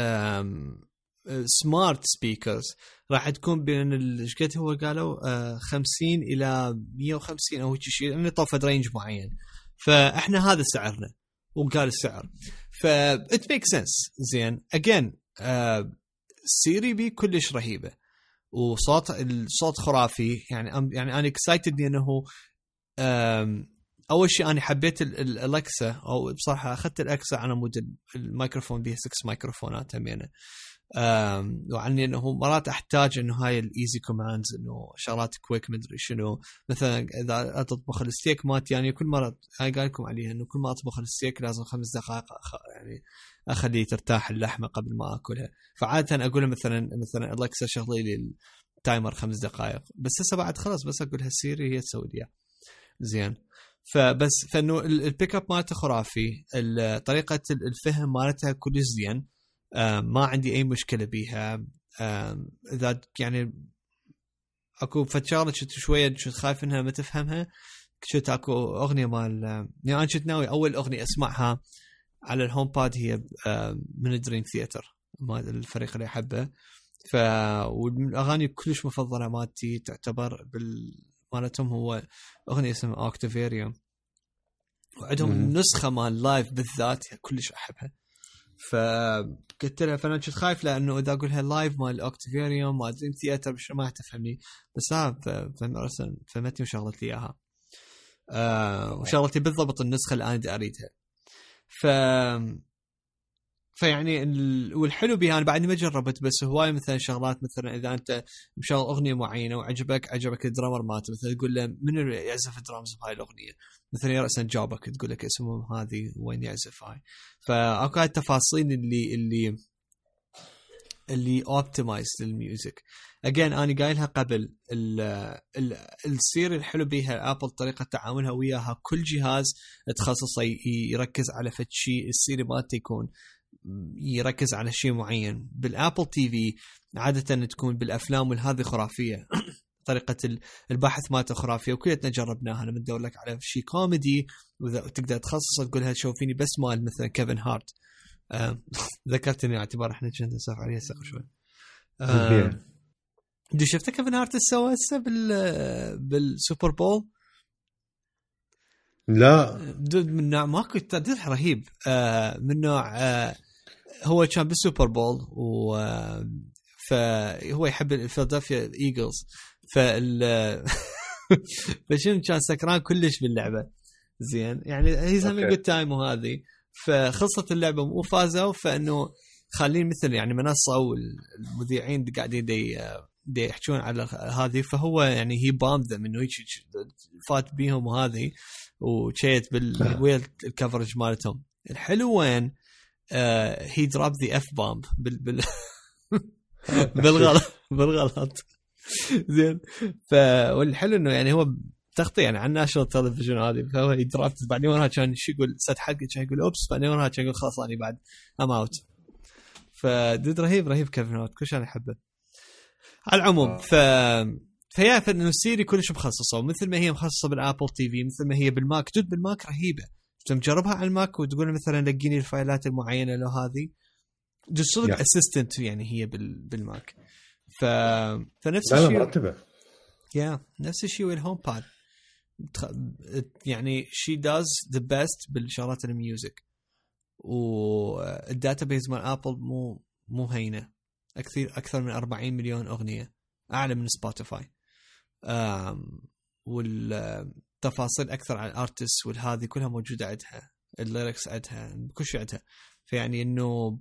Speaker 1: سمارت سبيكرز راح تكون بين ايش قد هو قالوا 50 الى 150 او شيء يعني طفت رينج معين. فاحنا هذا سعرنا وقال السعر it makes sense زين. again سيري بي كلش رهيبه الصوت خرافي يعني انا اكسايتد انه اول شيء انا حبيت الالكسا او بصراحه اخذت الالكسا على مود الميكروفون بيه 6 ميكروفونات همينه وعني انه مرات احتاج انه هاي الايزي كوماندز انه شغلات كويك مدري شنو مثلا اذا اطبخ الستيك مات يعني كل مره هاي قال لكم عليها انه كل ما اطبخ الستيك لازم 5 دقائق يعني اخليه ترتاح اللحمه قبل ما اكلها. فعاده اقول مثلا الكسا شغلي لي التايمر 5 دقائق بس هسه بعد خلاص بس اقولها سيري هي تسوي لي زين. فبس فانه البيك اب مالته خرافي طريقه الفهم مالتها كلش زين ما عندي اي مشكله بيها. اذا يعني اكو فتشارة شويه خايف انها ما تفهمها كنت اكو اغنيه مال يعني انا كنت ناوي اول اغنيه اسمعها على الهوم باد هي من دريم ثياتر مال الفريق اللي احبه. والاغاني كلش مفضله مالتي تعتبر مالتهم هو اغنيه اسمها اوكتافيريوم وعندهم نسخه مال لايف بالذات كلش احبها. فقلت لها فانا كنت خايف لانه اذا اقولها لايف مال اوكتافيريوم ما دريم ثياتر ما تفهمني بس فهمتني وشغلت لي اياها وشغلت لي بالضبط النسخه اللي انا اريدها. فيعني والحلو بها انا بعدني ما جربت بس هواي مثلا شغلات مثلا اذا انت مشغل اغنيه معينه وعجبك الدرامر مالته مثلا تقول له من يعزف الدرامز بهاي الاغنيه مثلا يرأسا جابك تقول لك اسمهم هذه وين يعزف هاي. فاكو التفاصيل اللي اوبتمايز للميوزك. اجين انا قايلها قبل السير الحلو بيها ابل طريقه تعاملها وياها كل جهاز تخصصه يركز على فد شيء السير مالته يكون يركز على شيء معين. بالابل تي في عاده تكون بالافلام والهذه خرافيه طريقه البحث مالته خرافيه وكلنا جربناها لما تدور لك على شيء كوميدي واذا تقدر تخصص تقولها شوفيني بس مال مثلا كيفن هارت ذكرتني اعتبار احنا كنا نسولف عليه هسه شوي. دي شفت كيفن هارت سوى هسه بالسوبر بول؟
Speaker 2: لا
Speaker 1: من نوع ماكو تعديل رهيب من نوع هو كان بالسوبر بول فهو يحب الفيلادلفيا ايجلز فشن كان سكران كلش باللعبه زين يعني هي زي جود تايم وهذه فخلصت اللعبه مو فازوا فانه خالين مثل يعني منصه والمذيعين قاعدين دي يحكون على هذه فهو يعني هي بامذ منه هيك فات بيهم وهذه وشيت بالويل الكفرج مالتهم. الحلو وين هي دراب ذا اف بامب بالغلط زين. والحلو انه يعني هو تغطيه يعني عن ناشونال تلفزيون هذه فهو يدراب بعدين وراها كان شو يقول ست حلقه كان يقول اوبس بعدين وراها كان يقول خلاص اني بعد ام اوت. فدود رهيب كيفن هارت كل شيء انا احبه على العموم. فهي انه السيري كلش مخصصه ومثل ما هي مخصصه بالابل تي في مثل ما هي بالماك دود بالماك رهيبه تجربها على الماك وتقول مثلا لقيني الفايلات المعينه له هذه صدق اسيستنت يعني هي بالماك. فنفس الشيء
Speaker 2: مرتبه
Speaker 1: نفس الشيء والهوم باد يعني she does the best بالشغلات الميوزك والداتابيز مال ابل مو هينه اكثر من 40 مليون اغنيه اعلى من سبوتيفاي والتفاصيل اكثر عن الارتست والهذه كلها موجوده عندها الليركس عندها كل شيء عندها. فيعني انه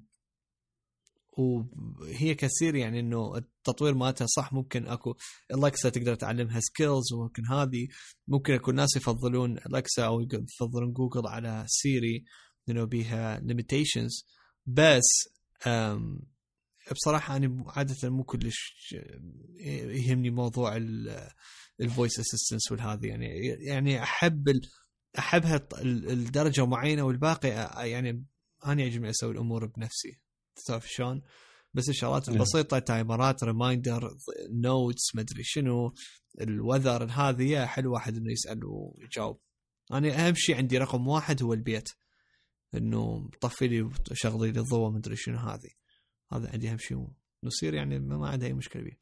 Speaker 1: وهي كثير يعني انه التطوير مالتها صح ممكن اكو الكسا تقدر تعلمها سكيلز وممكن هذه ممكن يكون ناس يفضلون الكسا او يفضلون جوجل على سيري لانه بيها limitations بس بصراحه انا عاده مو كلش يهمني موضوع الفويس اسيستنس والهذه، يعني احبها الدرجه معينه، والباقي يعني انا يعجبني اسوي الامور بنفسي، تعرف شلون؟ بس الشغلات البسيطه تايمرات ريمايندر نوتس مدري شنو الوذر هذه حلو واحد انه يسال ويجاوب. انا اهم شيء عندي رقم 1 هو البيت، انه طفي لي وشغلي لي الضوء مدري شنو هذا عندي اهم شيء نصير يعني ما عندي اي مشكله بيه.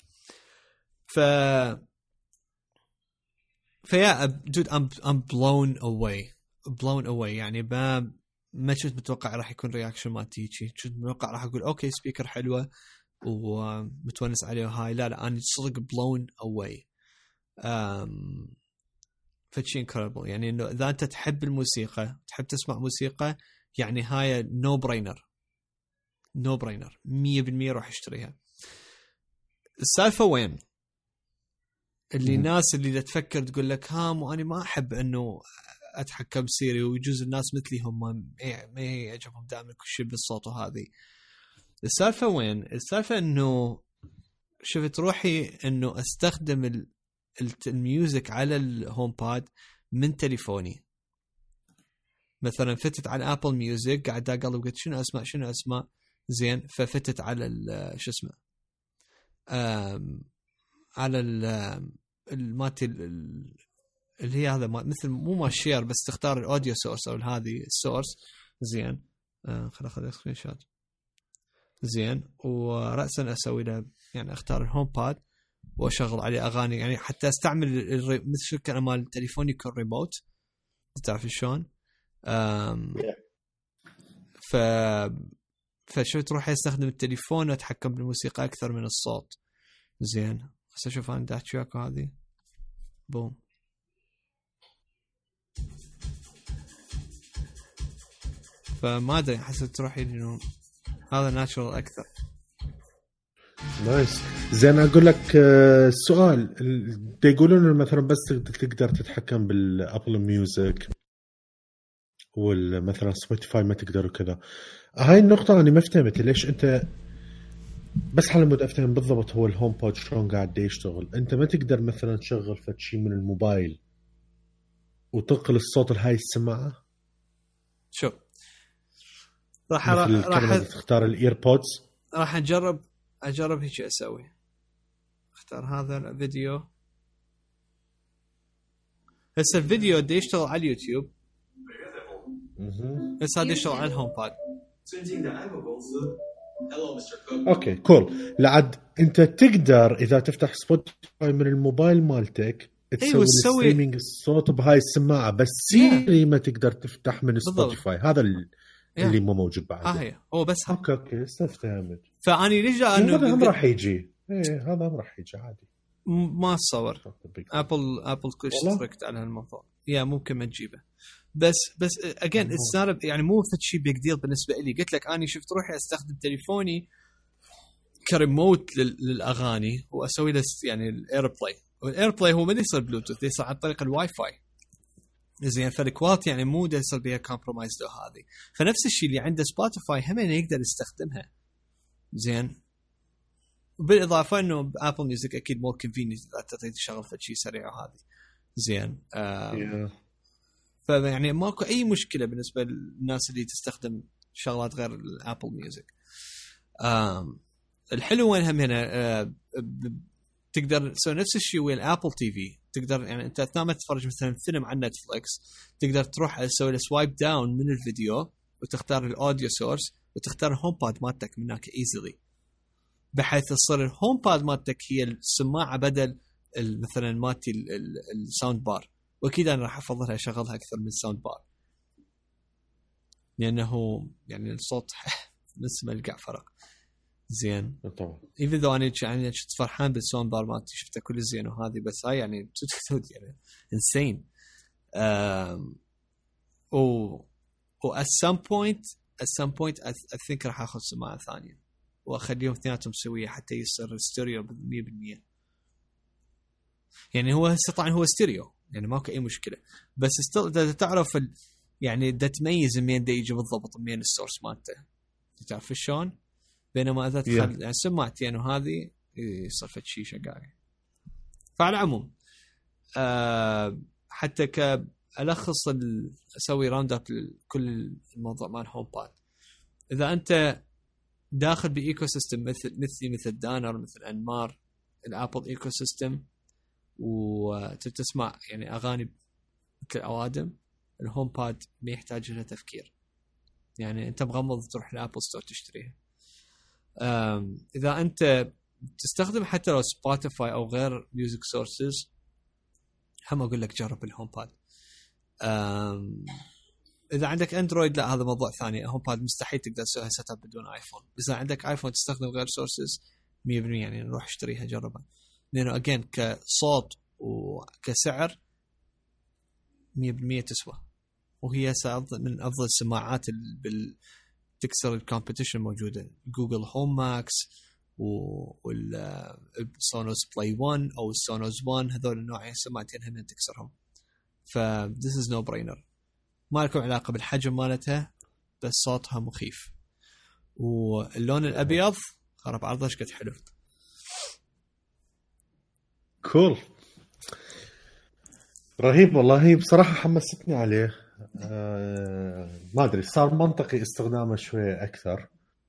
Speaker 1: فيا دود I'm blown away يعني ما كنت متوقع راح يكون رياكشن مالتي شيء، كنت متوقع راح اقول اوكي سبيكر حلوه ومتونس عليه هاي، لا انا صدق blown away. فشي انكريبل يعني، انه اذا انت تحب الموسيقى تحب تسمع موسيقى يعني هاي نو برينر 100% روح اشتريها. السالفه وين اللي ناس اللي تفكر تقول لك مو أنا ما أحب أنه أتحكم سيري، ويجوز الناس مثلي هم ما يعجبهم دائما كل شيء بالصوت وهذه. السالفة وين؟ السالفة أنه شفت روحي أنه أستخدم الميوزك على الهوم باد من تليفوني. مثلا فتت على أبل ميوزك قاعد أقلب قلت شنو أسمع زين، ففتت على شو اسمه على الماتي اللي هي هذا مثل مو ما شير، بس تختار الاوديو سورس او هذه السورس زين. خل اخذ سكرين شوت زين، ورأسا اسوي له يعني اختار الهوم باد واشغل عليه اغاني، يعني حتى استعمل مثل كان مال تليفوني يكون ريموت، تعرف شلون؟ فشو تروح استخدم التليفون واتحكم بالموسيقى اكثر من الصوت زين. هسه شوف انا داحكي وياكم هذه بوم. فما ادري حسيت روحي انه هذا ناتشورال اكثر.
Speaker 2: نايس. زين اقول لك سؤال، يقولون مثلا بس تقدر تتحكم بالابل ميوزك والمثلا سبوتيفاي ما تقدر وكذا. هاي النقطة أنا ما فهمت ليش أنت بس على مود أفتهم بالضبط هو الهوم بود شلون قاعد يشتغل. أنت ما تقدر مثلا تشغل فتشي من الموبايل وتنقل الصوت لهاي السماعة؟
Speaker 1: شو
Speaker 2: راح تختار الإيربودز؟
Speaker 1: راح أجرب هيك أسوي. اختار هذا الفيديو. هسه الفيديو دي يشتغل على اليوتيوب، بس هذا يشتغل على الهوم باد.
Speaker 2: اوكي كول. لعد انت تقدر اذا تفتح سبوتيفاي من الموبايل مالتك تسوي ستريمينج الصوت بهاي السماعه، بس سيري ما تقدر تفتح من سبوتيفاي. هذا اللي مو موجود بعد.
Speaker 1: هي هو بس
Speaker 2: اوكي استفهمت.
Speaker 1: فاني لجأ انه
Speaker 2: هذا هم راح يجي. هذا هم راح يجي عادي.
Speaker 1: ما اتصور ابل كلش ستريكت على هالموضوع، ممكن ما تجيبه. بس اجين السالب يعني مو في شيء بيج ديل بالنسبه لي. قلت لك اني شفت روحي استخدم تليفوني كريموت للاغاني واسوي له يعني الاير بلاي، والاير بلاي هو ما يصير بلوتوث، يصير عن طريق الواي فاي زين. فالكواليتي يعني مو يصير بها كومبرومايز له هذه. فنفس الشيء اللي عنده سبوتيفاي هم يقدر يستخدمها زين. بالاضافه انه ابل ميوزك اكيد مور كونفينينت اذا تريد تشغل شيء سريع وهذه زين. فيعني ماكو اي مشكله بالنسبه للناس اللي تستخدم شغلات غير الابل ميوزك. الحلو وين هم هنا تقدر تسوي نفس الشيء ويا الابل تي في. تقدر يعني انت اثناء ما تتفرج مثلا فيلم على نتفليكس تقدر تروح تسوي له سوايب داون من الفيديو وتختار الاوديو سورس وتختار الهوم باد مالتك من هناك ايزلي، بحيث تصير الهوم باد مالتك هي السماعه بدل مثلا مالتي الساوند بار. واكيد انا راح افضلها اشغلها اكثر من الساوند بار، لانه يعني الصوت نفس ما القع فرق زين.
Speaker 2: طبعا
Speaker 1: even though انا يعني كنت فرحان بالساوند بار مالتي شفته كل زين وهذه، بس هاي يعني يعني insane. at some point I think راح اخذ سماعه ثانيه واخليهم اثنيناتهم سويه حتى يصير ستيريو 100%. يعني هو طبعا هو ستيريو يعني ماكو اي مشكله، بس اذا تعرف يعني دا تميز منين دا يجي بالضبط منين السورس مالته، تعرف شلون؟ بينما اذا تدخل يعني سماعتين وهذه يصير فد شيء شقاقي. فعلى العموم حتى كألخص اسوي راوند اب كل الموضوع مال هوم باد. اذا انت داخل بايكو سيستم مثل دانر مثل انمار الابل ايكو سيستم وتسمع يعني اغاني مثل اوادم، الهوم باد ما يحتاج له تفكير، يعني انت مغمض تروح الابل ستور تشتريها. اذا انت تستخدم حتى لو سبوتيفاي او غير ميوزك سورسز هم اقول لك جرب الهوم باد. اذا عندك اندرويد لا هذا موضوع ثاني، هوم باد مستحيل تقدر تسويها سيت اب بدون ايفون. اذا عندك ايفون تستخدم غير سورسز 100% يعني نروح اشتريها جربها، لانه اجين كصوت وكسعر 100% تسوى، وهي من افضل السماعات تكسر الكومبيتيشن موجوده. جوجل هوم ماكس والسونوس بلاي 1 او السونوس 1 هذول النوعين سماعتين هم تكسرهم. ف this is no brainer، ما لكم علاقه بالحجم مالتها بس صوتها مخيف، واللون الابيض خرب عرضه ايش قد حلو.
Speaker 2: كول رهيب والله، بصراحه حمستني عليه. ما ادري صار منطقي استخدامه شويه اكثر،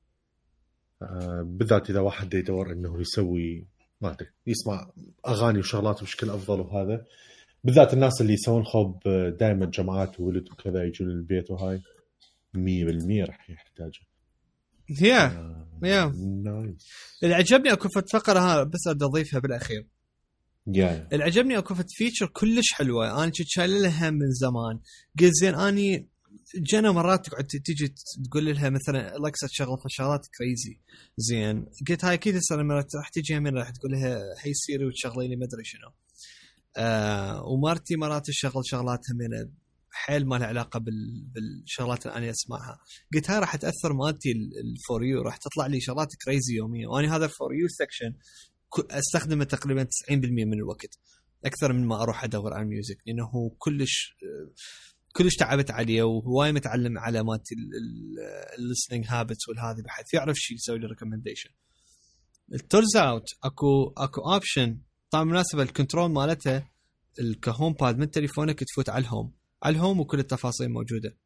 Speaker 2: بالذات اذا واحد يدور انه يسوي ما ادري يسمع اغاني وشغلات بشكل افضل، وهذا بالذات الناس اللي يسوون خوب دائما جماعات وولد وكذا يجون البيت وهاي 100% راح يحتاجه.
Speaker 1: يا
Speaker 2: نايس.
Speaker 1: اللي عجبني اكو فقره ها بس اضيفها بالاخير. اللي عجبني اكو فيتشر كلش حلوه انا كنت شايل لها من زمان. قلت زين اني جانا مرات تقعد تيجي تقول لها مثلا الكسا تشغل في شغلات كريزي، زين قلت هاي اكيد السنه مرات راح تيجي من راح تقول لها هي سيري وتشغلي لي ما ادري شنو. ومرتي مرات تشغل شغلاتها من حيل ما لها علاقه بالشغلات اللي انا اسمعها. قلت هاي راح تاثر مالتي الفور يو، راح تطلع لي شغلات كريزي يوميا، وانا هذا الفور يو سكشن استخدمه تقريبا 90% من الوقت اكثر من ما اروح ادور على الميوزك، لانه هو كلش تعبت عليه وهواي متعلم على مالتي الليسننج هابتس والهذه بحيث يعرف شيء يسوي لي ريكومنديشن. التورز اوت اكو اوبشن طبعا مناسبه الكنترول مالته الكهوم باد من تليفونك تفوت على الهوم وكل التفاصيل موجوده.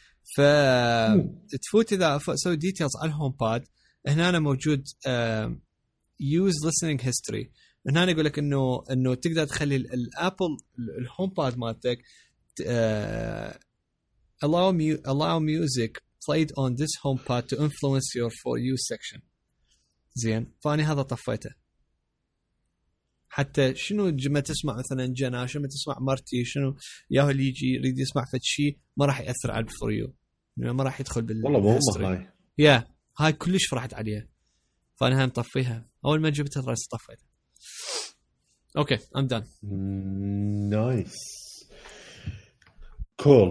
Speaker 1: فتفوت اذا اسوي ديتيلز على الهوم باد هنا أنا موجود use listening history. هنا يقول لك انه تقدر تخلي الابل الهوم باد مالتك allow music played on this home pod to influence your for you section. زين فاني هذا طفيته حتى شنو ما تسمع مثلا جنا شنو ما تسمع مرتي شنو ياهو اللي يجي يريد يسمع فد شيء ما راح ياثر على الفور يو، ما راح يدخل
Speaker 2: والله مو
Speaker 1: هاي كلش فرحت عليها فانا هم طفيها اول ما جبتها راس طفيتها. اوكي ام دان.
Speaker 2: نايس كول.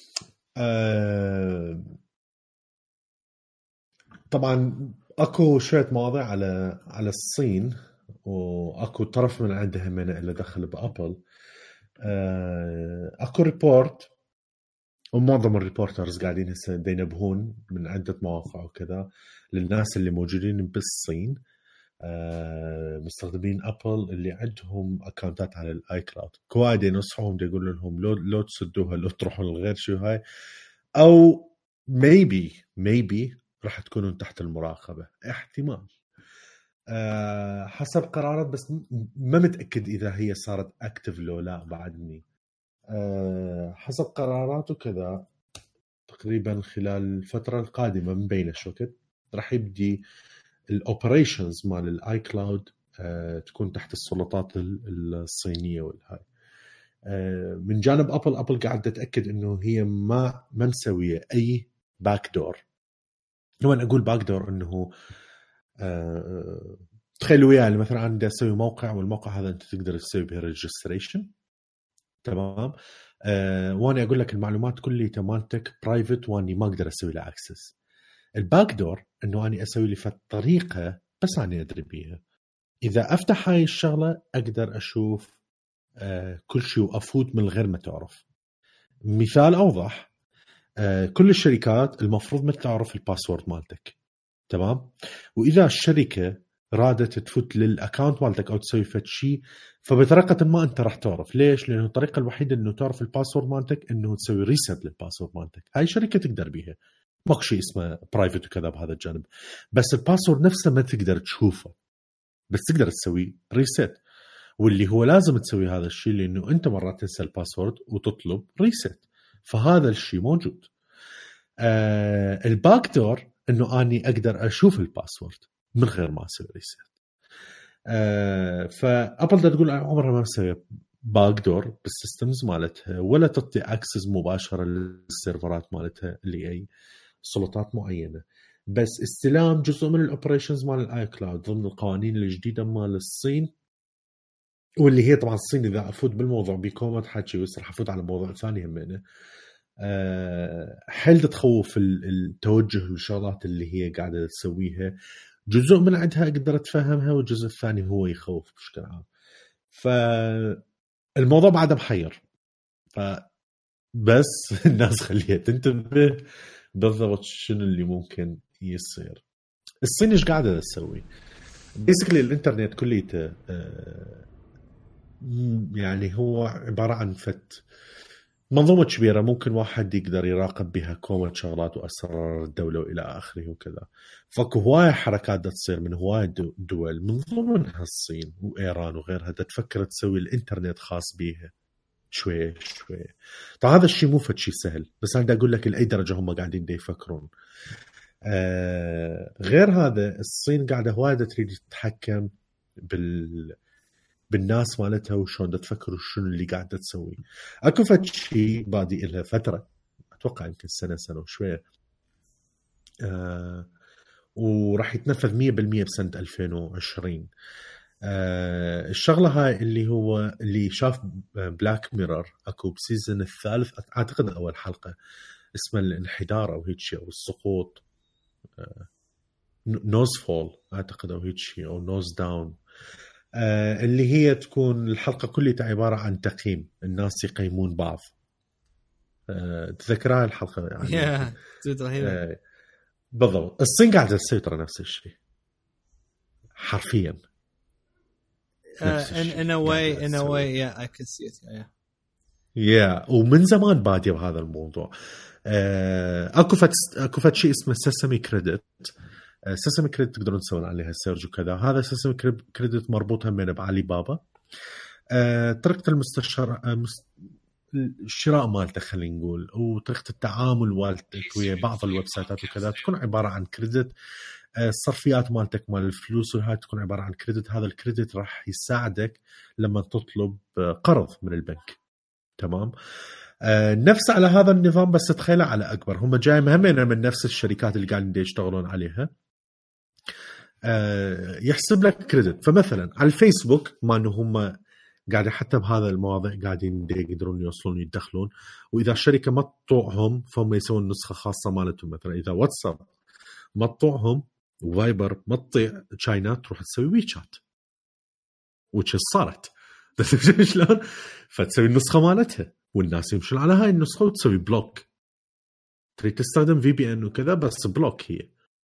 Speaker 2: طبعا اكو شويه مواضيع على الصين، واكو طرف من عندها من اللي دخل بابل. اكو ريبورت ومعظم الريبورترز قاعدين هسه ينبهون من عده مواقع وكذا للناس اللي موجودين بالصين مستخدمين ابل اللي عندهم اكاونتات على الاي كلاود. كوايد ينصحوهم يقولوا لهم لو تسدوها لو تروحوا لغير شو هاي، او maybe راح تكونون تحت المراقبه احتمال حسب قرارات، بس ما متاكد اذا هي صارت اكتف لو لا بعدني. حسب قراراته كذا تقريبا خلال الفتره القادمه من بين الوقت راح يبدي الاوبريشنز مال الاي كلاود تكون تحت السلطات الصينيه والهاي. من جانب ابل قاعده تتاكد انه هي ما مسويه اي باك دور. لما اقول باك دور انه تخيلوا وياي مثلا عندي اسوي موقع، والموقع هذا انت تقدر تسوي به ريجستريشن تمام، واني اقول لك المعلومات كلها مالتك برايفت واني ما اقدر اسوي لها اكسس. الباك دور انه اني اسوي لي طريقه بس اني ادري بيها، اذا افتح هاي الشغله اقدر اشوف كل شيء وافوت من غير ما تعرف. مثال اوضح، كل الشركات المفروض ما تعرف الباسورد مالتك، تمام. واذا الشركه رادت تفوت للاكونت مالتك او تسوي فد شيء، فبطريقه ما انت راح تعرف. ليش؟ لانه الطريقه الوحيده انه تعرف الباسورد مالتك انه تسوي ريست للباسورد مالتك. هاي الشركه تقدر بيها، ماكو شيء اسمه برايفت وكذا بهذا الجانب. بس الباسورد نفسه ما تقدر تشوفه، بس تقدر تسوي ريست. واللي هو لازم تسوي هذا الشيء لانه انت مرات تنسى الباسورد وتطلب ريست، فهذا الشيء موجود. الباك دور انه اني اقدر اشوف الباسورد من غير ما اسوي ريست. فابل تقول عمرها ما مسوي باك دور بالسيستمز مالتها، ولا تعطي اكسس مباشره للسيرفرات مالتها اللي اي سلطات معينه، بس استلام جزء من الاوبريشنز مال الاي كلاود ضمن القوانين الجديده مال الصين. واللي هي طبعا الصين اذا افوت بالموضوع بيكون حكي بس راح افوت على موضوع ثاني همينه. حل تخوف التوجه للشغلات اللي هي قاعده تسويها. جزء من عندها اقدر اتفهمها، والجزء الثاني هو يخوف بشكل عام. فالموضوع بعده محير، فبس الناس خليها تنتبه بالضبط شنو اللي ممكن يصير. الصين ايش قاعده تسوي؟ بيسكلي الانترنت كليته يعني هو عباره عن منظومة كبيرة ممكن واحد يقدر يراقب بها كومة شغلات وأسرار الدولة وإلى آخره وكذا. فاكو هواية حركات تصير من هواية دول من ضمنها الصين وإيران وغيرها تفكر تسوي الإنترنت خاص بيها شوي شوي. طبعا هذا الشيء مو فد شيء سهل، بس أنا أقول لك لأي درجة هم قاعدين يفكرون. غير هذا الصين قاعدة هواية تريد تتحكم بالناس مالتها وشون تفكر شنو اللي قاعدة تسوي. اكو فد شيء بادي لها فترة، اتوقع يمكن سنة وشوية، وراح يتنفذ 100% بسنة 2020. الشغلة هاي اللي هو اللي شاف بلاك ميرور اكو بسيزن الثالث اعتقد اول حلقة اسمه الانحدار او هيك شيء او السقوط، نوز فول اعتقد او هيك شيء او نوز داون، اللي هي تكون الحلقة كلها عبارة عن تقييم، الناس يقيمون بعض. تذكرها الحلقة يعني رهيبة. بالضبط. الصين قاعدة تسوي ترى نفس الشيء حرفيا.
Speaker 1: in a way yeah I can see it
Speaker 2: ومن زمان بادية بهذا الموضوع. اكو فت شيء اسمه سيسمي كريدت. سيسمي كريدت تقدرون تسوون عليها سيرج وكذا. هذا سيسمي كريدت مربوط هم بعلي بابا. طريقة الشراء مالته خلينا نقول وطريقة التعامل مالتك ويا بعض الويب سايتات وكذا تكون عبارة عن كريدت. الصرفيات مالتك مال الفلوس وهاي تكون عبارة عن كريدت. هذا الكريدت راح يساعدك لما تطلب قرض من البنك. تمام. نفس على هذا النظام بس تخيله على أكبر. هم جاي مهمين من نفس الشركات اللي قاعدين يشتغلون عليها. يحسب لك كريدت. فمثلا على الفيسبوك ما انه هم قاعد حتى بهذا المواضيع قاعدين يقدرون يوصلون يدخلون، واذا الشركه ما تطوعهم فهم يسوون نسخه خاصه مالتهم. مثلا اذا واتساب ما تطوعهم وفايبر ما تطيع تشاينا تروح تسوي ويتشات وش صارت شلون فتسوي النسخه مالتها والناس يمشون على هاي النسخه وتسوي بلوك. تريد تستخدم VPN وكذا بس بلوك هي.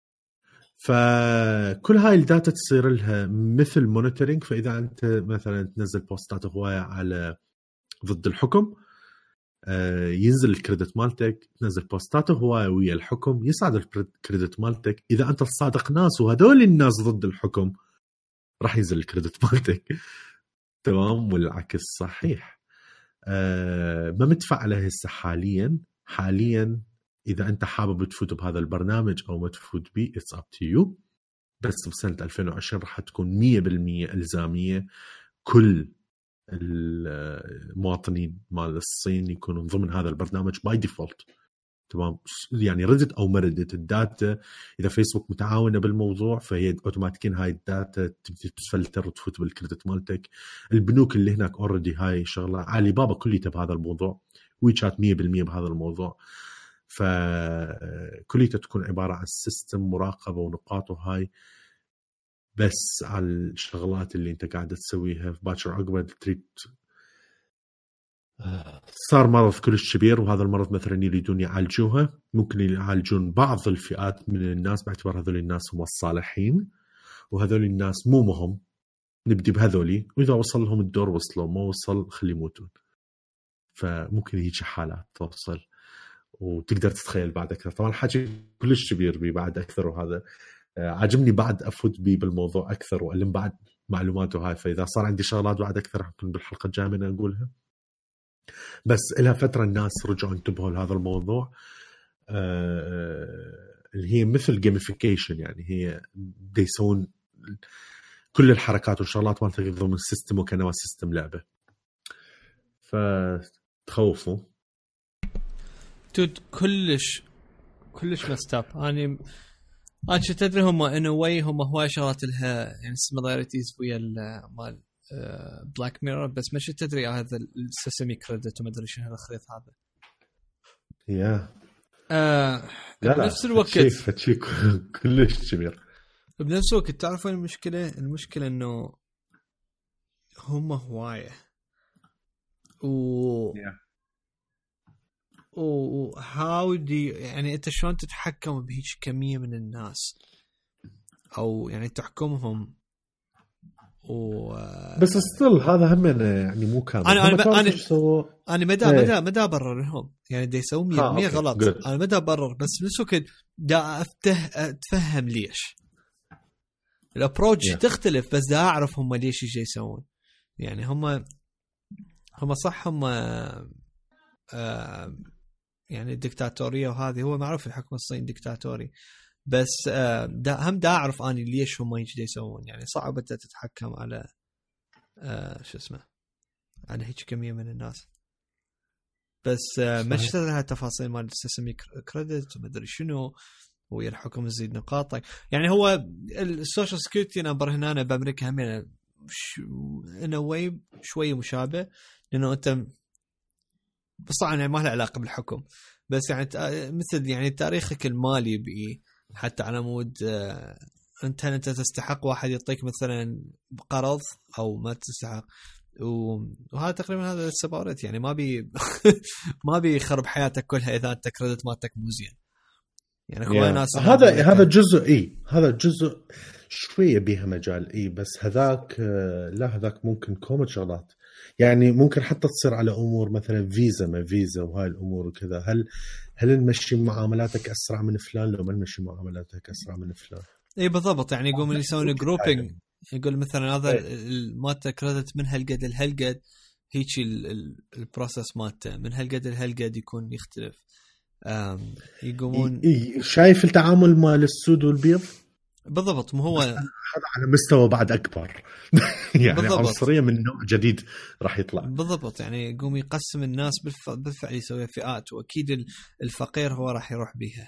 Speaker 2: فكل هاي الداتا تصير لها مثل مونيتورينج. فإذا أنت مثلا تنزل بوستات هواية على ضد الحكم ينزل الكريدت مالتك. تنزل بوستات هواية ويا الحكم يصعد الكريدت مالتك. إذا أنت تصادق ناس وهدول الناس ضد الحكم راح ينزل الكريدت مالتك. تمام. والعكس صحيح. ما متفعله هسه حاليا إذا أنت حابب تفوت بهذا البرنامج أو ما تفوت به it's up to you. بس بسنة 2020 راح تكون 100% إلزامية. كل المواطنين مال الصين يكونوا ضمن هذا البرنامج باي ديفولت. تمام. يعني ردت أو ما ردت الداتا إذا فيسبوك متعاونة بالموضوع فهي أوتوماتيكيا هاي الداتا تبدي تفلتر وتفوت بالكريدت مالتك. البنوك اللي هناك أوردي هاي شغلة. علي بابا كليته بهذا الموضوع. ويتشات 100% بهذا الموضوع. فكليته تكون عبارة عن سيستم مراقبة ونقاطه هاي بس على الشغلات اللي انت قاعدة تسويها. في باكر عقبة تريد صار مرض كلش كبير، وهذا المرض مثلا يريدون يعالجوها، ممكن يعالجون بعض الفئات من الناس باعتبار هذول الناس هم الصالحين، وهذول الناس مو مهم، نبدي بهذولي، وإذا وصل لهم الدور وصلوا، ما وصل خلي يموتون. فممكن هيك حالات توصل، وتقدر تتخيل بعد أكثر. طبعا حاجة كلش كبير بي بعد أكثر، وهذا عجبني بعد أفوت بي بالموضوع أكثر وألم بعد معلوماته هاي. فإذا صار عندي شغلات بعد أكثر ممكن بالحلقة الجاية من أقولها. بس إلها فترة الناس رجعوا انتبهوا لهذا الموضوع، اللي هي مثل جيميفيكيشن، يعني هي دي يسوون كل الحركات والشغلات مالتها يضمن السيستم وكأنه سيستم لعبة، فتخوفوا
Speaker 1: تود كلش مستاب. أنا شو تدري هم إنه وي هم هواي شغلات لها يعني similarities ويا مال بلاك ميرور، بس ما شو تدري هذا السيسمي كريدت وما أدري شنو الخريط هذا. بنفس الوقت
Speaker 2: شيء كلش كبير.
Speaker 1: بنفس الوقت تعرفون المشكلة إنه هم هواية how do يعني أنت شلون تتحكم بهيج كمية من الناس، أو يعني تحكمهم
Speaker 2: بس ستيل هذا هم يعني مو كامل.
Speaker 1: أنا مدى أبرر لهم يعني دا يسوون 100% غلط. أنا مدى أبرر، بس بنفس الوقت دا أتفهم ليش الابروتش تختلف، بس دا أعرف هم ليش يجي يسوون. يعني هم صح هم يعني الدكتاتورية، وهذه هو معروف الحكم الصيني دكتاتوري، بس هم دا أعرف أني ليش هم يجي يسوون. يعني صعب أنت تتحكم على شو اسمه على هيك كمية من الناس. بس ما اشتغل لها تفاصيل مال سيسمي كريدت وما أدري شنو، ويا الحكم يزيد نقاطك. يعني هو السوشيال سكيورتي نمبر هنا بأمريكا هم إنه واي شوي مشابه، لأنه أنت بس طبعا يعني ما له علاقة بالحكم، بس يعني مثل يعني تاريخك المالي بي حتى على مود أنت تستحق واحد يعطيك مثلا قرض أو ما تستحق، وهذا تقريبا هذا السبارت. يعني ما بيخرب حياتك كلها إذا أنت كريدت مالتك مو زين. يعني هو ناس
Speaker 2: هذا جزء هذا جزء شوية بيها مجال بس هذاك لا، هذاك ممكن كومة شغلات. يعني ممكن حتى تصير على أمور مثلا فيزا ما فيزا وهاي الأمور وكذا. هل نمشي معاملاتك أسرع من فلان لو ما نمشي معاملاتك أسرع من فلان؟
Speaker 1: بالضبط. يعني يقوم يسوون جروبينج، يقول مثلا هذا مالته كريدت من هالقد لهالقد، هيك البروسس مالته من هالقد لهالقد يكون يختلف. يقومون
Speaker 2: شايف التعامل مال السود والبيض
Speaker 1: بالضبط. ما هو
Speaker 2: هذا على مستوى بعد أكبر يعني بالضبط. عنصرية من نوع جديد راح يطلع
Speaker 1: بالضبط. يعني يقوم يقسم الناس بالفعل يسوي فئات، وأكيد الفقير هو راح يروح بيها.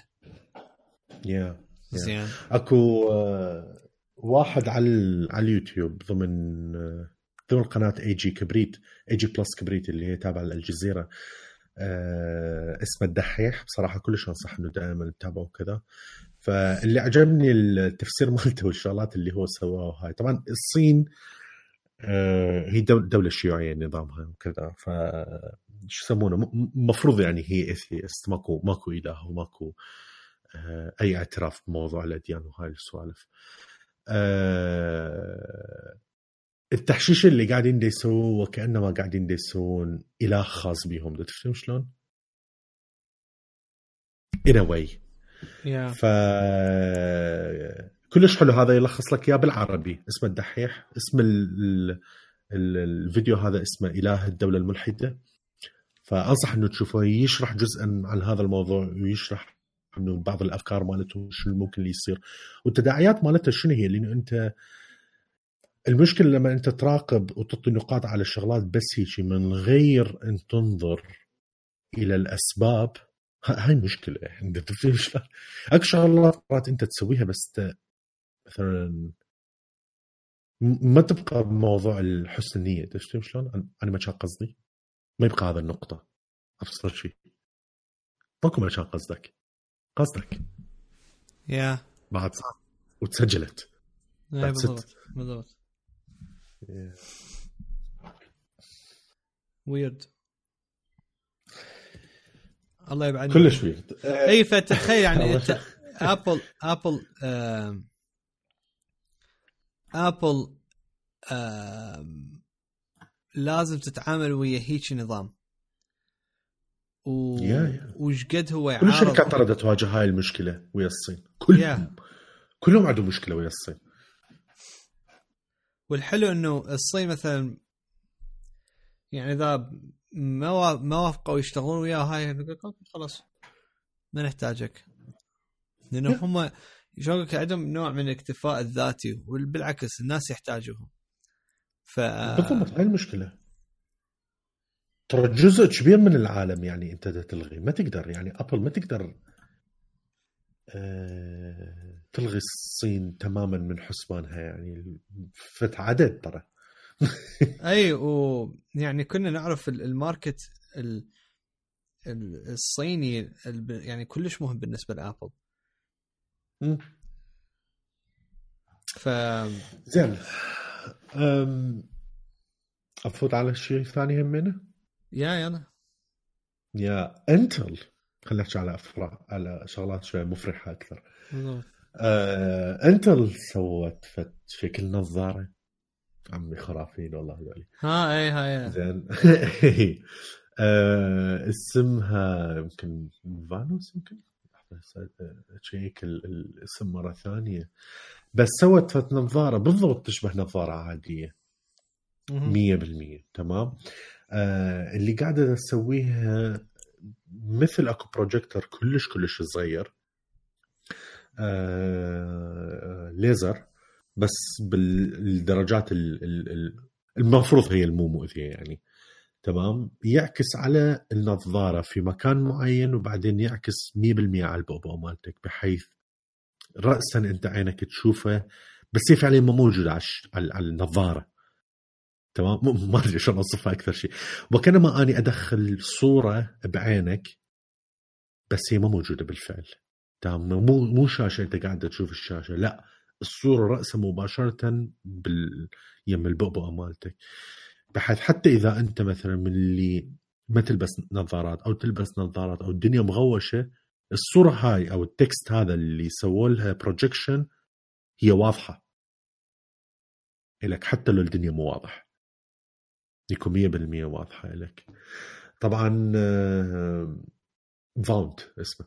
Speaker 2: زين. أكو واحد على اليوتيوب ضمن قناة AG بلس كبريت اللي هي تابعة للجزيرة، اسمه الدحيح. بصراحة كلش أنصح إنه دائما تتابعه كذا. فاللي عجبني التفسير مالته والشغلات اللي هو سواها هاي. طبعا الصين هي دولة شيوعية نظامها وكذا، ف شو يسمونه مفروض يعني هي اثيست، ماكو إله وماكو أي اعتراف بموضوع الأديان وهاي السوالف. التحشيش اللي قاعدين يسووه وكأنما قاعدين يسوون إله خاص بيهم، ده تفهم شلون؟ in a way. ف كلش حلو. هذا يلخص لك يا بالعربي. اسمه الدحيح. اسم الفيديو هذا اسمه إله الدولة الملحدة. فأنصح إنه تشوفه. يشرح جزءا عن هذا الموضوع، ويشرح إنه بعض الأفكار مالته شنو ممكن اللي يصير، والتداعيات مالته شنو هي. لأنه أنت المشكلة لما أنت تراقب وتعطي نقاط على الشغلات بس هيك من غير أن تنظر إلى الأسباب، هاي مشكلة. أنت تفهم شلون؟ أكثر شغلات أنت تسويها بس مثلا ما تبقى بموضوع الحسن النية. تفهم شلون؟ أنا ما كان قصدي، ما يبقى هذا النقطة أفصل شيء. ماكو ما كان قصدك بعد صار وتسجلت.
Speaker 1: بالضبط. ويرد. الله يبعد
Speaker 2: كلش ويرد.
Speaker 1: اي فتخيل يعني انت ابل لازم تتعامل ويا هيك نظام وش قد هو
Speaker 2: كل الشركات ترى تواجه هاي المشكله ويا الصين، كلهم عندهم مشكله ويا الصين.
Speaker 1: والحلو انه الصين مثلا يعني اذا ما وافقوا يشتغلون وياه هاي خلاص ما نحتاجك، لانه هم يشوفك عندهم نوع من الاكتفاء الذاتي، وبالعكس الناس يحتاجوهم.
Speaker 2: بالضبط هاي المشكله. ترى جزء كبير من العالم يعني انت تلغي، ما تقدر يعني ابل ما تقدر تلغي الصين تماما من حسبانها يعني فت عدد ترى.
Speaker 1: اي ويعني كنا نعرف الماركت الصيني يعني كلش مهم بالنسبه لابل.
Speaker 2: زين افوت على الشيء الثاني همينه يا انتل. خلينا نحكي على شغلات شوي مفرحه اكثر. انتل سوت شكل نظاره عمي خرافين والله هذول.
Speaker 1: هاي
Speaker 2: زين. اسمها يمكن فانوس، يمكن تشيك الاسم مره ثانيه، بس سوت نظاره بالضبط تشبه نظاره عاديه 100%. تمام. اللي قاعده تسويها مثل اكو بروجيكتور كلش صغير، ليزر، بس بالدرجات المفروض هي المو مؤذية يعني. تمام. يعكس على النظارة في مكان معين، وبعدين يعكس 100% على البؤبؤ مالتك، بحيث رأسا انت عينك تشوفه بس هي فعليا ما موجودة على النظارة. تمام. ما ادري شلون اوصفها اكثر شيء، وكانما اني ادخل صورة بعينك بس هي ما موجودة بالفعل. تمام. مو شاشة انت قاعد تشوف الشاشة، لا، الصورة رأسها مباشرة يم البؤبؤ مالتك، بحيث حتى إذا أنت مثلا من اللي ما تلبس نظارات أو تلبس نظارات أو الدنيا مغوشة، الصورة هاي أو التكست هذا اللي سووا لها بروجيكشن هي واضحة لك، حتى لو الدنيا مو واضح يكون 100% واضحة لك. طبعا فاونت اسمه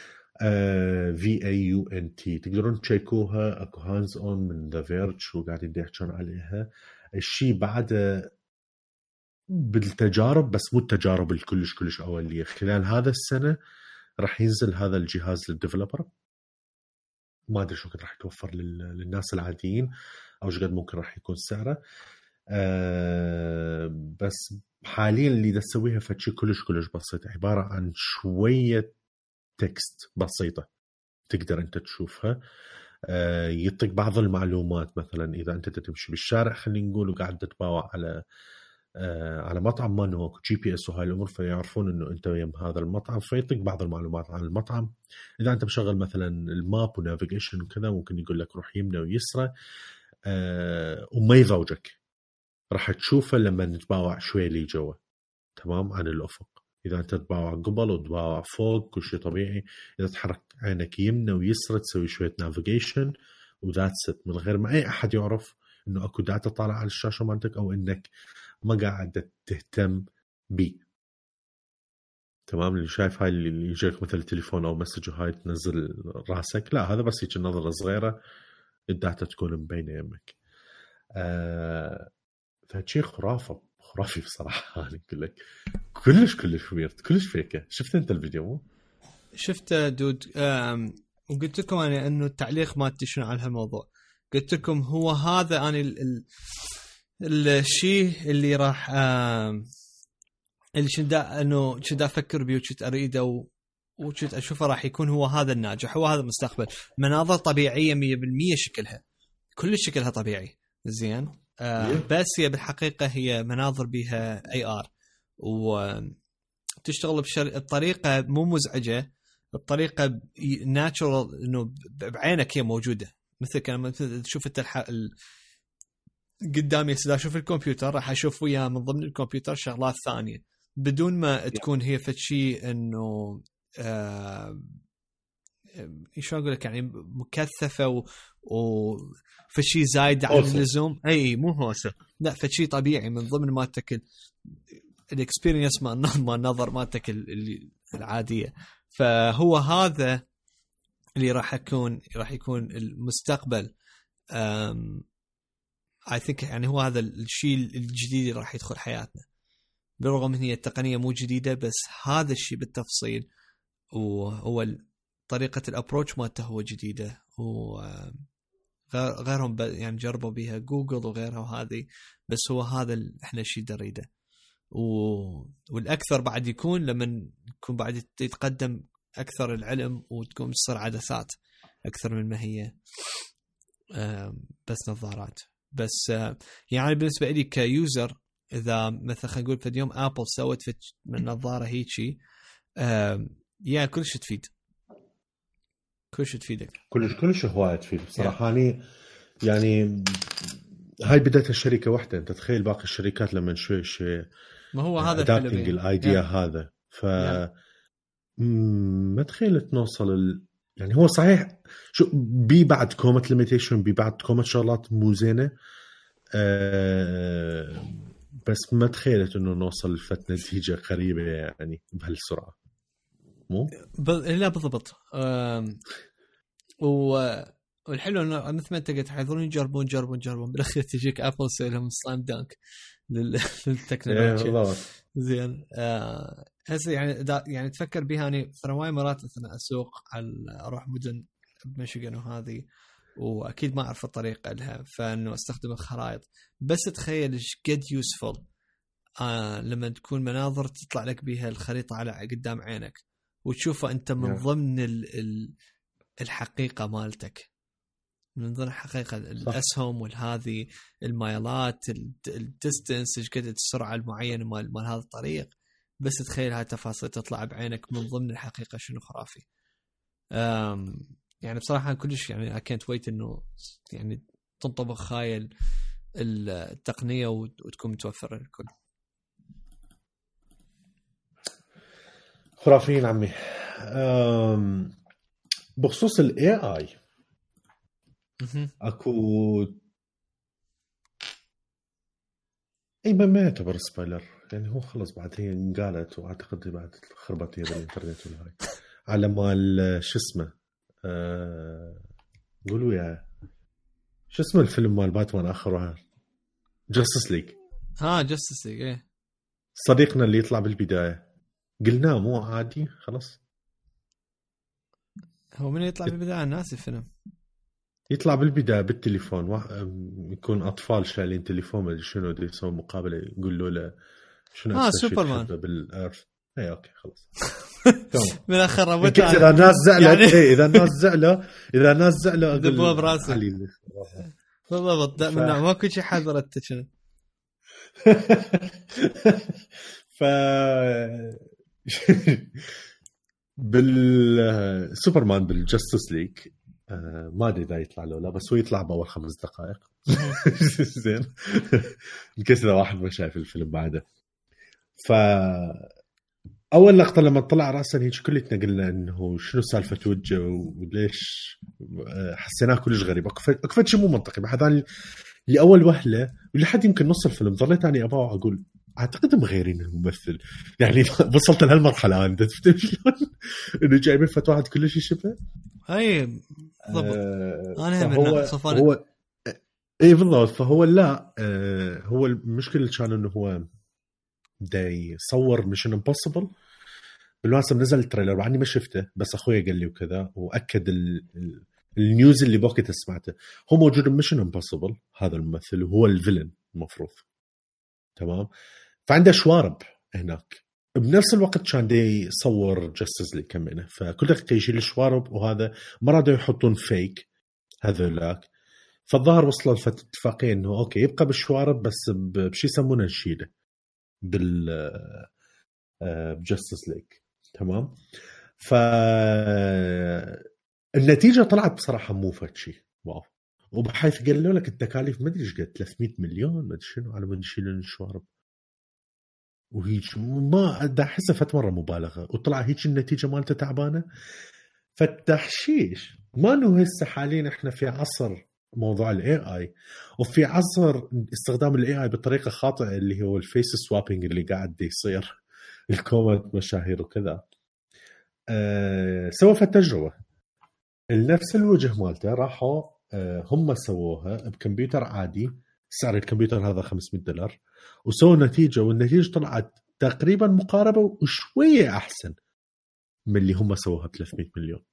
Speaker 2: VAUNT، تقدرون تشيكوها، اكو هاندز اون من ذا فيرج وقاعدين يحكون عليها. الشيء بعد بالتجارب، بس مو التجارب الكلش اوليه. خلال هذا السنه راح ينزل هذا الجهاز للديفلوبر، ما ادري شو قد راح يتوفر للناس العاديين او ايش قد ممكن راح يكون سعره. بس حاليا اللي دا تسويها فشي كلش بسيط، عباره عن شويه تكست بسيطة تقدر أنت تشوفها. يعطيك بعض المعلومات، مثلا إذا أنت تمشي بالشارع خلينا نقول وقاعد تتباوع على مطعم ما نوك GPS وهاي الأمور، فيعرفون إنه أنت يم هذا المطعم، فيعطيك بعض المعلومات عن المطعم. إذا أنت مشغل مثلا الماب ونافيجيشن وكذا، ممكن يقول لك روح يمنى ويسرى، وما يضوجك، راح تشوفه لما نتباوع شوي لي جوا. تمام. عن الأفق، إذا أنت تباوع قبل وتباوع فوق كل شيء طبيعي. إذا تحرك عينك يمنى ويسرى تسوي شوية نافيجيشن وذاتست، من غير ما أي أحد يعرف إنه أكو داتا طالع على الشاشة مالتك أو إنك ما قاعد تهتم بيه. تمام. اللي شايف هاي اللي يجيك مثل التليفون أو مسج وهاي تنزل راسك، لا، هذا بس يجي نظرة صغيرة الداتا تكون مبينة يمك. فهالشي خرافي بصراحة. أنا أقول لك كلش ويرد، كلش فيكه. شفت أنت الفيديو مو؟
Speaker 1: شفته دود. وقلت لكم أنا إنه التعليق ما تشون على هالموضوع. قلت لكم هو هذا أنا الشيء اللي راح اللي شدا أفكر بيه وشت أريده وشت أشوفه راح يكون هو هذا الناجح، هو هذا المستقبل. مناظر طبيعية 100% شكلها، كل شكلها طبيعي زين. بس هي بالحقيقة هي مناظر بها AR، وتشتغل بطريقة مو مزعجة، بطريقة ناتشورال، إنه بعينك هي موجودة. مثل كان تشوف قدامي إذا أشوف الكمبيوتر راح أشوف وياه من ضمن الكمبيوتر شغلات ثانية بدون ما تكون هي فتشي إنه شو اقول لك يعني مكثفه فشي زايد عن اللزوم. اي مو هوسه، لا فشي طبيعي من ضمن ما تاكل الاكسبيرينس ما النظر ما تاكل العاديه. فهو هذا اللي راح يكون المستقبل. I think يعني هو هذا الشيء الجديد اللي راح يدخل حياتنا، بالرغم ان هي التقنيه مو جديده، بس هذا الشيء بالتفصيل وهو طريقه الابروتش مالته هو جديده. وغيرهم يعني جربوا بها جوجل وغيرها وهذه، بس هو هذا احنا الشيء نريده. والاكثر بعد يكون لما يكون بعد يتقدم اكثر العلم وتكون تصير عدسات اكثر من ما هي بس نظارات. بس يعني بالنسبه لي كيوزر، اذا مثلا خلينا نقول في اليوم ابل سوت من نظاره هيجي يا كلش تفيد، كلش تفيدك،
Speaker 2: كلش هوايه تفيد بصراحه. يعني هاي بدايه الشركه واحده، انت تخيل باقي الشركات لما شوي
Speaker 1: ما هو هذا الحلو
Speaker 2: الايديا هذا. ف ما تخيلت نوصل يعني هو صحيح شو بي بعد كومت ليميتيشن، بي بعد كومت شغلات مو زينه، بس ما تخيلت انه نوصل لفت نتيجه قريبه يعني بهالسرعه. مو
Speaker 1: لا بالضبط. والحلو انه مثل ما انت قلت حيظلون يجربون بالاخير تجيك ابل تسوي لهم سلام دانك للتكنولوجيا. زين هسه يعني تفكر بها. أنا ترى مرات مثلا اسوق اروح مدن بميشيغان وهذه، واكيد ما اعرف الطريقه لها، فانه استخدم الخرائط. بس تخيل ايش قد يوسفل لما تكون مناظر تطلع لك بها الخريطه على قدام عينك وتشوفها انت من ضمن الحقيقه مالتك، من ضمن الحقيقه الاسهم والهذه المايلات الديستنس ايش قد السرعه المعينه مال هذا الطريق. بس تخيل هاي التفاصيل تطلع بعينك من ضمن الحقيقه، شنو خرافي. يعني بصراحه كلش يعني I can't wait انه يعني تنطبق هاي التقنيه وتكون متوفره للكل.
Speaker 2: خرافيين عمي. بخصوص الاي اي اكو اي ما يعتبر سبايلر، يعني هو خلص بعد هي انقالت، واعتقد بعد خربت هي بالانترنت والهاي على مال شو اسمه قولوا يا شو اسمه الفيلم مال باتمان اخرها جاستس ليج.
Speaker 1: جاستس ليج ايه
Speaker 2: صديقنا اللي يطلع بالبدايه قلنا مو عادي خلاص.
Speaker 1: هو من يطلع بالبدايه؟ الناس الفيلم
Speaker 2: يطلع بالبداية بالتليفون يكون أطفال شايلين تليفون ما شنو دي يسوي مقابلة يقول له شنو
Speaker 1: سوبرمان
Speaker 2: بالأرث. اي اوكي خلاص
Speaker 1: من اخر ربط
Speaker 2: اذا الناس زعلت يعني... اذا الناس زعلوا
Speaker 1: دبوا براسي بالضبط من ماكو شيء حضرت شنو
Speaker 2: ف بالسوبرمان بالجاستس ليج ما ادري اذا يطلع له لا، بس هو يطلع باول 5 دقائق زين الكيس اذا واحد ما شايف الفيلم بعده. ف اول لقطه لما طلع راسا هيك كلنا قلنا انه شنو سالفه وجهه وليش حسيناه كلش غريب. اكفت شيء مو منطقي بحثاني لاول وهله، ولحد يمكن نص الفيلم ضليت اني ابغى اقول اعتقد مغيرين الممثل، يعني وصلت لهالمرحله انت تفتهم شلون انه جايبين فت واحد كلش يشبه.
Speaker 1: اي بالضبط انا
Speaker 2: هو اي بالضبط. فهو لا هو المشكله كان انه هو دا يصور ميشن امبوسيبل. بالمناسبة نزل التريلر وعني ما شفته، بس اخويا قال لي وكذا واكد النيوز اللي بوقت سمعته. هو موجود بميشن امبوسيبل هذا الممثل وهو الفيلن المفروض، تمام. فعنده شوارب هناك بنفس الوقت كان دي يصور جاستس ليج كمينه، فكل دقيقة يشيل الشوارب، وهذا مرة دا يحطون فيك هذولاك. فالظاهر وصلوا لاتفاقية انه اوكي يبقى بالشوارب بس بشي يسمونه نشيله بجاستس ليج، تمام. فالنتيجة طلعت بصراحة مو فتشي واو، وبحيث قالوا لك التكاليف ما ادري ايش قد 300 مليون ما ادري شنو على ما نشيل الشوارب. وهيك ما دا احسها فت مره مبالغه، وطلع هيك النتيجه مالته تعبانه. فالتحشيش ما انه هسه حاليا احنا في عصر موضوع الاي اي، وفي عصر استخدام الاي اي بطريقه خاطئه اللي هو الفيس سوابينج اللي قاعد يصير الكومنت مشاهير وكذا. سووا تجربه نفس الوجه مالته، راحوا هم سووها بكمبيوتر عادي، سعر الكمبيوتر هذا $500، وسووا نتيجه، والنتيجه طلعت تقريبا مقاربه وشويه احسن من اللي هم سووها ب300 مليون.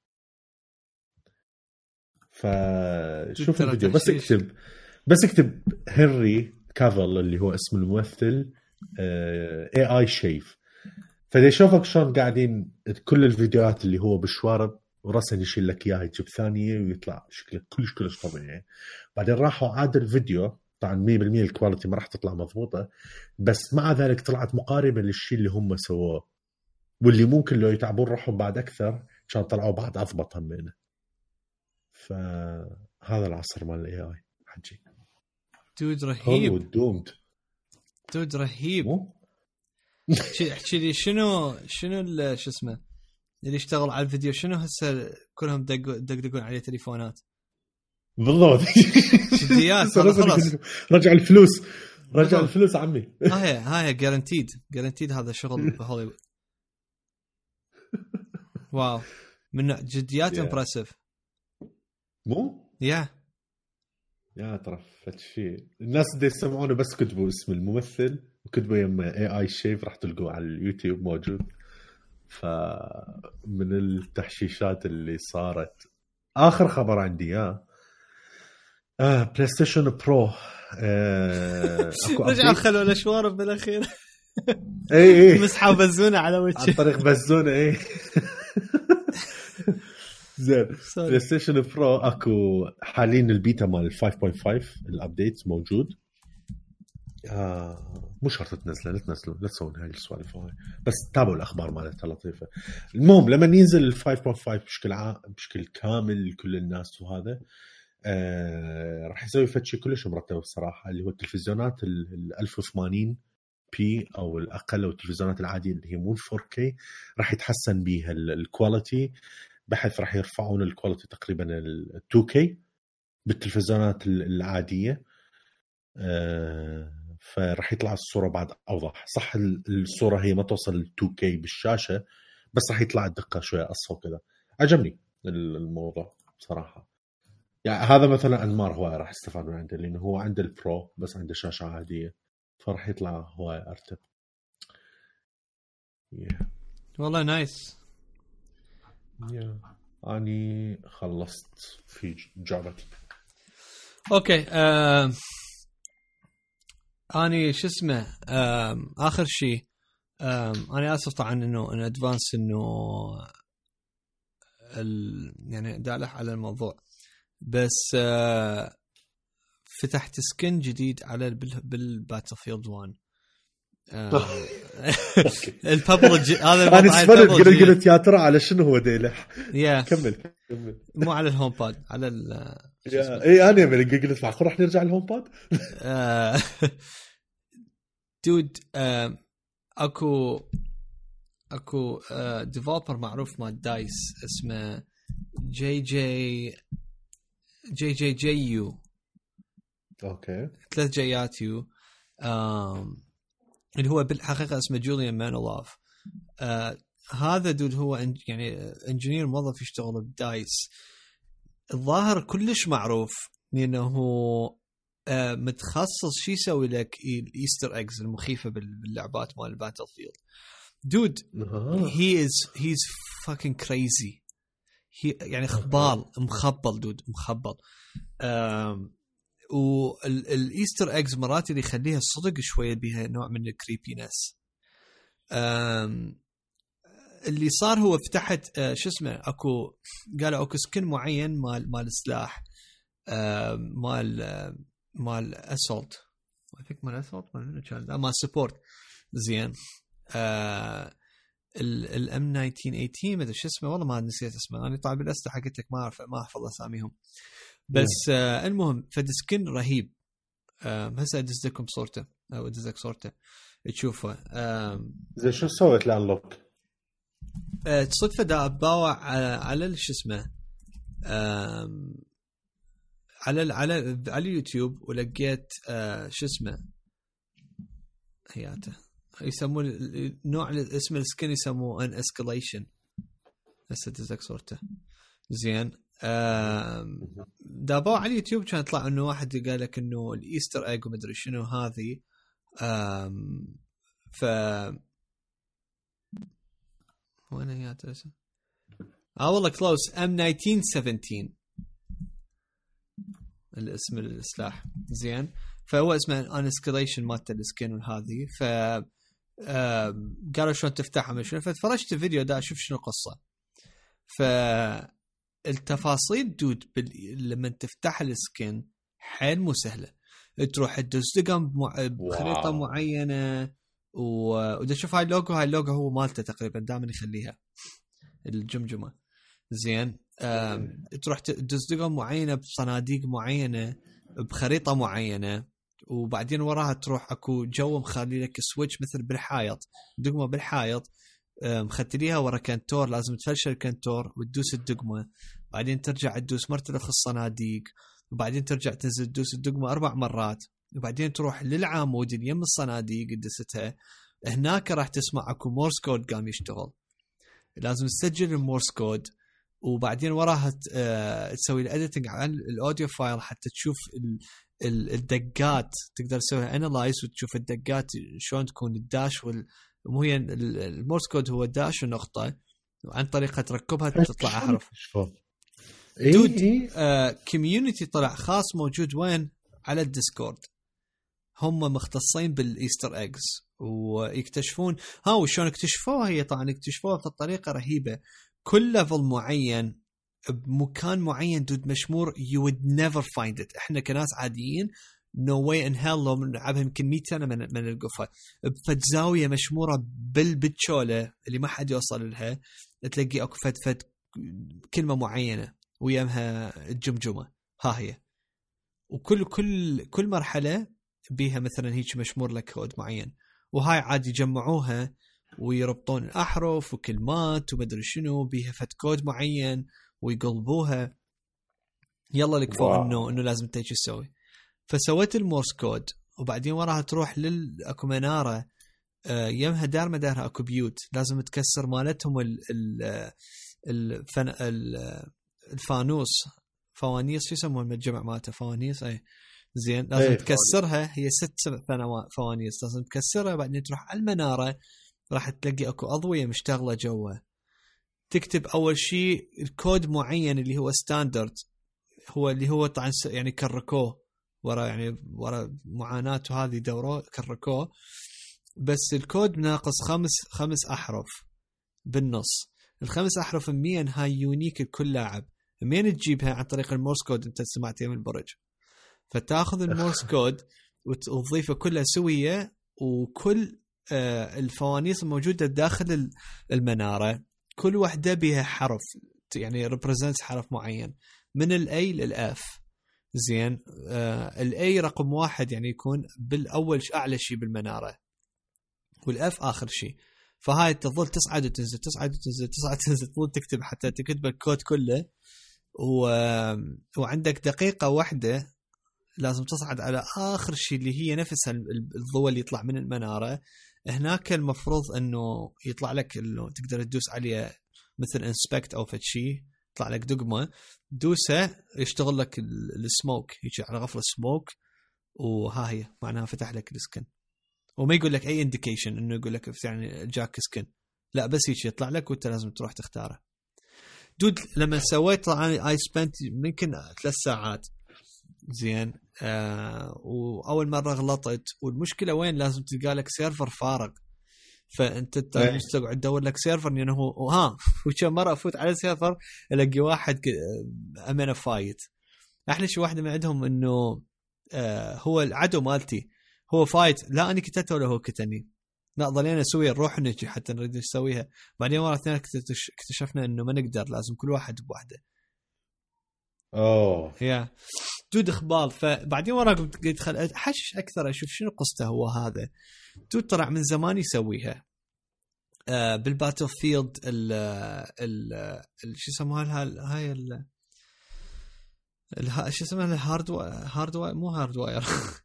Speaker 2: فشوف الفيديو، بس اكتب هنري كافيل اللي هو اسم الممثل اي اي شيف، فدي يشوفك شلون قاعدين كل الفيديوهات اللي هو بالشوارب وراسا يشيل لك اياه يجيب ثانيه ويطلع شكله كلش طبيعي. بعدين راحوا عاد الفيديو، طبعا 100% الكواليتي ما راح تطلع مضبوطه، بس مع ذلك طلعت مقاربه للشيء اللي هم سووه، واللي ممكن لو يتعبون روحهم بعد اكثر كان طلعوا بعد اضبط همينه. فهذا العصر مال الاي اي حجي
Speaker 1: دود رهيب.
Speaker 2: دود
Speaker 1: رهيب. احكي لي شنو شو اسمه اللي يشتغل على الفيديو، شنو هسه كلهم دقدقون عليه تليفونات
Speaker 2: بالضبط.
Speaker 1: جديات خلاص
Speaker 2: رجع الفلوس عمي.
Speaker 1: هاي جارانتيد هذا شغل بهوليوود. واو من جديات امبرسيف.
Speaker 2: مو
Speaker 1: يا
Speaker 2: ترى فتشي الناس اللي يسمعونه بس كتبوا اسم الممثل وكتبوا يما اي اي شيف راح تلقوه على اليوتيوب موجود. فمن التحشيشات اللي صارت اخر خبر عندي بلاي ستيشن برو
Speaker 1: رجعوا خلوا الاشوار بالاخير.
Speaker 2: اي
Speaker 1: مسحوا بزونه على وجهه
Speaker 2: عن طريق بزونه. زين بلاي ستيشن برو اكو حاليا البيتا مال 5.5 الابديت موجود. مو شرط تنزله، لا تسوون هاي السوالف هاي، بس تابعوا الاخبار مالتها لطيفه. المهم لما ينزل ال 5.5 بشكل كامل لكل الناس وهذا راح يسوي فتشي كلش مرتب الصراحه، اللي هو التلفزيونات ال 1080 بي او الاقل، او التلفزيونات العاديه اللي هي مو 4K راح يتحسن بيها الكواليتي، بحيث راح يرفعون الكواليتي تقريبا ال 2K بالتلفزيونات العاديه. فراح يطلع الصورة بعد أوضح. صح الصورة هي ما توصل 2K بالشاشة، بس راح يطلع الدقة شوية أصفى وكذا. عجبني الموضوع صراحة. يعني هذا مثلا أنمار هواي راح يستفاد من عنده، لأنه هو عنده البرو بس عنده شاشة عادية، فراح يطلع هواي أرتب.
Speaker 1: والله نايس.
Speaker 2: أني خلصت في جعبتي.
Speaker 1: أوكي أنا شو اسمه آخر شيء أنا آسف طبعا إنه أدفانس إنه يعني دالح على الموضوع، بس فتحت سكن جديد على بالباتلفيلد 1. الببل هذا
Speaker 2: أنا سمعت قلت يا ترى على شنو هو ديلح. كمل
Speaker 1: مو على الهوم باد، على
Speaker 2: اي انا قلت معقول راح نرجع الهوم باد.
Speaker 1: دود اكو ديفلوبر معروف مال دايس اسمه جي يو.
Speaker 2: اوكي
Speaker 1: 3 جيات يو، اللي هو بالحقيقه اسمه جوليان مانولوف. هذا دود هو يعني انجينير موظف يشتغل بدايس، الظاهر كلش معروف لانه متخصص شي يسوي لك الايستر ايجز المخيفه باللعبات مال الباتل فيلد. دود he's fucking crazy. يعني مخبل دود مخبل. والايستر ايجز مرات اللي يخليها الصدق شويه بها نوع من الكريبينس. اللي صار هو فتحت شو اسمه قالوا اكو سكن معين مال السلاح مال اسولت، ما فيك مال اسولت مال سبورت. زين الام 1918 ما ادري شو اسمه، والله ما نسيت اسمه. انا طالب الاسلحه قلت لك ما احفظ اساميهم، بس المهم فد سكن رهيب هسه ادز لكم صورته او ادزك صورته تشوفه.
Speaker 2: زي شو سويت لانلوك؟
Speaker 1: صدفه دا باوع على شو اسمه على اليوتيوب ولقيت شو اسمه هياته يسمون نوع اسم السكن يسموه ان اسكاليشن. هسه ادزك صورته زين. دابوا على اليوتيوب كان يطلع انه واحد قال لك انه الايستر ايج ومدري شنو هذه. ف وين هي اسم والله كلوز ام 1917 الاسم السلاح زين. فهو اسمه ان اسكاليشن مالت السكن وهذه. ف قالوا شلون تفتحها من شنو. فتفرجت فيديو دا اشوف شنو القصه. ف التفاصيل دود لما تفتح السكن حيل مو سهله. تروح تدز دقم بخريطه معينه ودا شوف هاي اللوجو هو مالته تقريبا دائما يخليها الجمجمه زين. تروح تدز دقم معينه بصناديق معينه بخريطه معينه وبعدين وراها تروح اكو جو مخلي لك سويتش مثل بالحائط دقمه بالحائط مختليها ورا كنتور. لازم تفلشل الكنتور وتدوس الدقمة بعدين ترجع تدوس مرتلخ الصناديق وبعدين ترجع تنزل تدوس الدقمة 4 مرات وبعدين تروح للعامود اللي يم الصناديق دستها. هناك راح تسمع اكو مورس كود قام يشتغل. لازم تسجل المورس كود وبعدين وراها تسوي الاديتنج على الاوديو فايل حتى تشوف الدقات. تقدر تسوي انالايز وتشوف الدقات شلون تكون الداش مو هي المورس كود هو داش ونقطة وعن طريقة تركبها تطلع حرف. دود كوميونيتي طلع خاص موجود وين على الديسكورد. هم مختصين بالايستر ايجز ويكتشفون وشون اكتشفوها. هي طبعا اكتشفوها في طريقة رهيبة. كل ليفل معين بمكان معين دود مشمور you would never find it. احنا كناس عاديين no way in hell لو نلعبها يمكن 100 سنة من القفة بزاوية مشمورة بالشولة اللي ما حد يوصل لها. تلاقي اكو فد كلمة معينة ويامها الجمجمة ها هي. وكل مرحلة بيها مثلا هيك مشمور لك كود معين وهاي عادي يجمعوها ويربطون الأحرف وكلمات ومدري شنو بيها فد كود معين ويقلبوها. يلا لك فوق انه لازم تيجي تسوي. فسويت المورس كود وبعدين وراها تروح اكو منارة يمها دار مدارها اكو بيوت لازم تكسر مالتهم الفانوس فوانيس شو يسمون الجمع مالته فوانيس اي زين. لازم تكسرها هي 6 فوانيس لازم تكسرها بعدين تروح على المنارة راح تلاقي اكو اضوية مشتغلة جوا. تكتب اول شيء الكود معين اللي هو ستاندرد هو اللي هو طبعا يعني كركوه ورا معاناة وهذه دوره كركوه بس الكود ناقص 5 أحرف بالنص. ال5 أحرف 100 هاي يونيك لكل لاعب. منين تجيبها؟ عن طريق المورس كود. انت سمعتها من البرج فتاخذ المورس كود وتضيفه كلها سوية وكل الفوانيس الموجودة داخل المنارة كل واحدة بها حرف يعني represents حرف معين من الاي للاف زين. الاي رقم 1 يعني يكون بالاول اعلى شيء بالمناره والاف اخر شيء. فهاي تظل تصعد وتنزل تصعد وتنزل تصعد وتنزل تظل تكتب حتى تكتب الكود كله وعندك دقيقه واحده لازم تصعد على اخر شيء اللي هي نفسها الضوء اللي يطلع من المناره. هناك المفروض انه يطلع لك انه تقدر تدوس عليه مثل انسبكت او فد شيء يطلع لك دقمه دوسه يشتغل لك السموك يجي على غفله سموك وها هي معناها فتح لك السكن. وما يقول لك اي انديكيشن انه يقول لك يعني جاك سكن لا بس يجي يطلع لك وانت لازم تروح تختاره. دود لما سويت طبعا اي سبنت يمكن 3 ساعات زين. واول مره غلطت والمشكله وين لازم تلقى لك سيرفر فارغ. فانت تقعد تدور لك سيرفر لانه هو وكم مره افوت على سيرفر الاقي واحد امانه فايت. احلى شيء واحده من عندهم انه هو العدو مالتي هو فايت لا اني كتبته ولا هو كتني لا ضلينا نسوي نروح نجي حتى نريد نسويها. بعدين مره ثانيه اكتشفنا انه ما نقدر لازم كل واحد بوحده.
Speaker 2: اوه
Speaker 1: يا دود اخبار. فبعدين وراك قلت خل احشش اكثر اشوف شنو قصته هو هذا. دود طلع من زمان يسويها بالباتل فيلد ال شو يسموها هاي شو اسمها هارد مو هارد واير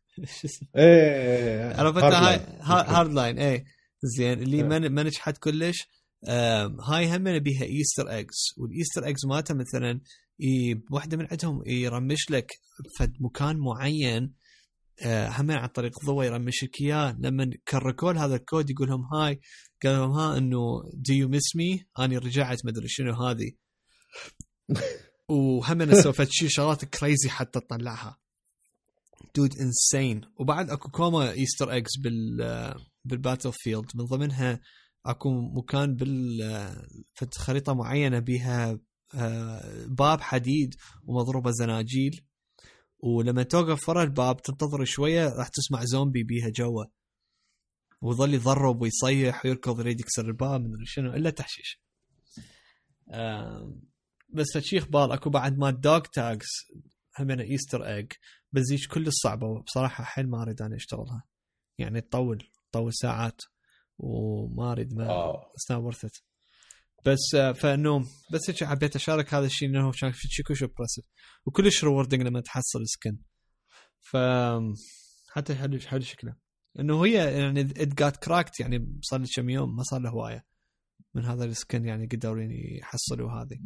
Speaker 2: ايه
Speaker 1: عرفتها هاي هارد لاين ايه زين اللي ما نجحت كلش. هاي هم بيها ايستر ايجز والايستر ايجز مالته مثلا واحده من عندهم يرمش لك في مكان معين هم عن طريق ضوء يرمشك اياه. لما كركوا هذا الكود يقول لهم هاي قال لهم ها انه do you miss me اني رجعت ما ادري شنو هذه وهم سوف شيء شغلات كريزي حتى تطلعها دود انسين. وبعد اكو كوما ايستر ايجز بالباتل فيلد من ضمنها اكو مكان في خريطه معينه بيها باب حديد ومضروبه زناجيل ولما توقف ورا الباب تنتظر شويه راح تسمع زومبي بيها جوا ويظل يضرب ويصيح ويركض يريد يكسر الباب من شنو الا تحشيش. بس شيء اخبار اكو بعد ما دوغ تاجز همنا ايستر ايج بزيج كل الصعبه وبصراحه حيل ما اريد انا اشتغلها يعني تطول ساعات وما اريد ما استورثت بس فانه بس هيك حبيت اشارك هذا الشيء انه كان في شيء كوش بريسيف وكلش ريوردنج لما تحصل سكن. ف حتى حلو شكله انه هي يعني ات جات كراكت يعني صار لي كم يوم ما صار له هوايه من هذا السكن يعني قدروا يحصلوا هذه.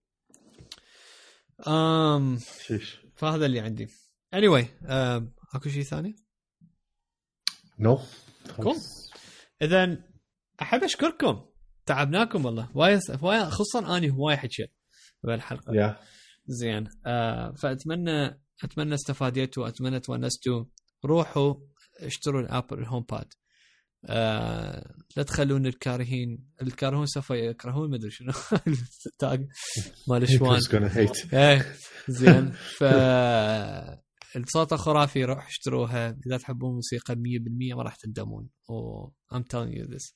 Speaker 1: فهذا اللي عندي. anyway اكو شيء ثاني؟
Speaker 2: نو
Speaker 1: اذا احب اشكركم تعبناكم والله وايد خصوصا اني هواي حكيت بهالحلقه زين. اتمنى استفاديتوا اتمنى تونستوا. روحوا اشتروا الابل الهوم باد لا تخلون الكارهون سوف يكرهون ما ادري شنو التاج مال شوان زين. ف الصوت خرافي روح اشتروها اذا تحبون موسيقى 100% ما راح تندمون I'm telling you this.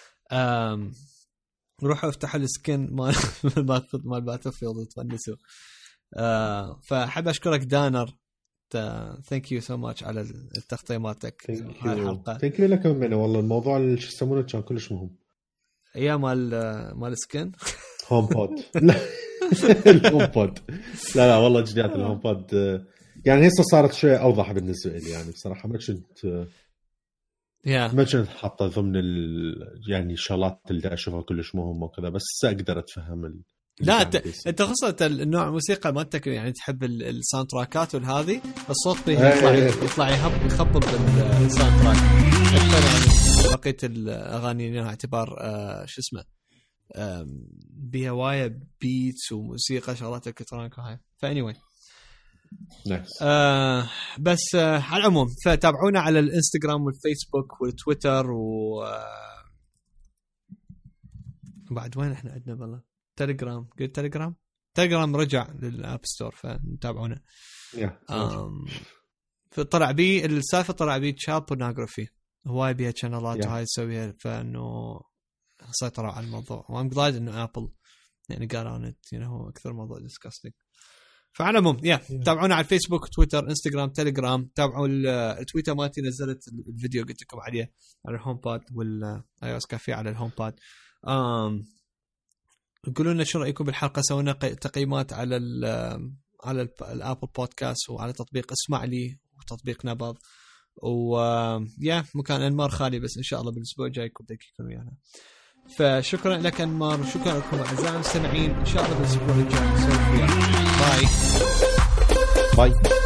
Speaker 1: روحوا افتحوا السكن مال باتل فيلد وتونسوا. فحب اشكرك دانر ثانك يو سو ماتش على التغطيه مالتك هاي الحلقه.
Speaker 2: ثانك يو لك من والله الموضوع اللي شو يسمونه كان كلش مهم.
Speaker 1: يا مال سكن
Speaker 2: هوم بود الهوم بود لا والله جديات الهوم بود يعني هسه صارت شوي اوضح بالنسبه لي يعني بصراحه ما كنت حاطه ضمن يعني الشغلات اللي اشوفها كلش مهمه وكذا بس اقدر اتفهم
Speaker 1: لا انت خاصه النوع الموسيقى مالتك يعني تحب الساوند تراكات والهذه الصوت يطلع يخبط بالساوند تراك اكثر يعني بقيه الاغاني لها اعتبار شو اسمه بها وايد بيتس وموسيقى شغلات الكترونيك هاي. فاني بس على العموم فتابعونا على الانستغرام والفيسبوك والتويتر وبعد وين احنا عندنا والله تليجرام قلت تليجرام رجع للاب ستور فنتابعونا. فطلع بي السالفه طلع بي تشاب بورنوغرافي هواي بيها شانلات وهاي تسويها فانه سيطروا على الموضوع وام جلايد انه ابل يعني قالوا هو اكثر موضوع ديسكاستنج. فعلى العموم تابعونا على الفيسبوك تويتر انستغرام تليجرام. تابعوا التويتر مالتي نزلت الفيديو قلت لكم عليه على الهوم باد والاي او اس كافيه على الهوم باد. قولوا لنا شو رايكم بالحلقه. سوينا تقييمات على الابل بودكاست وعلى تطبيق اسمع لي وتطبيق نبض مكان انمار خالي بس ان شاء الله بالاسبوع الجاي يكون ويانا. فشكرا لك انمار وشكرا لكم اعزائي المستمعين ان شاء الله بالاسبوع الجاي نسولف وياكم. باي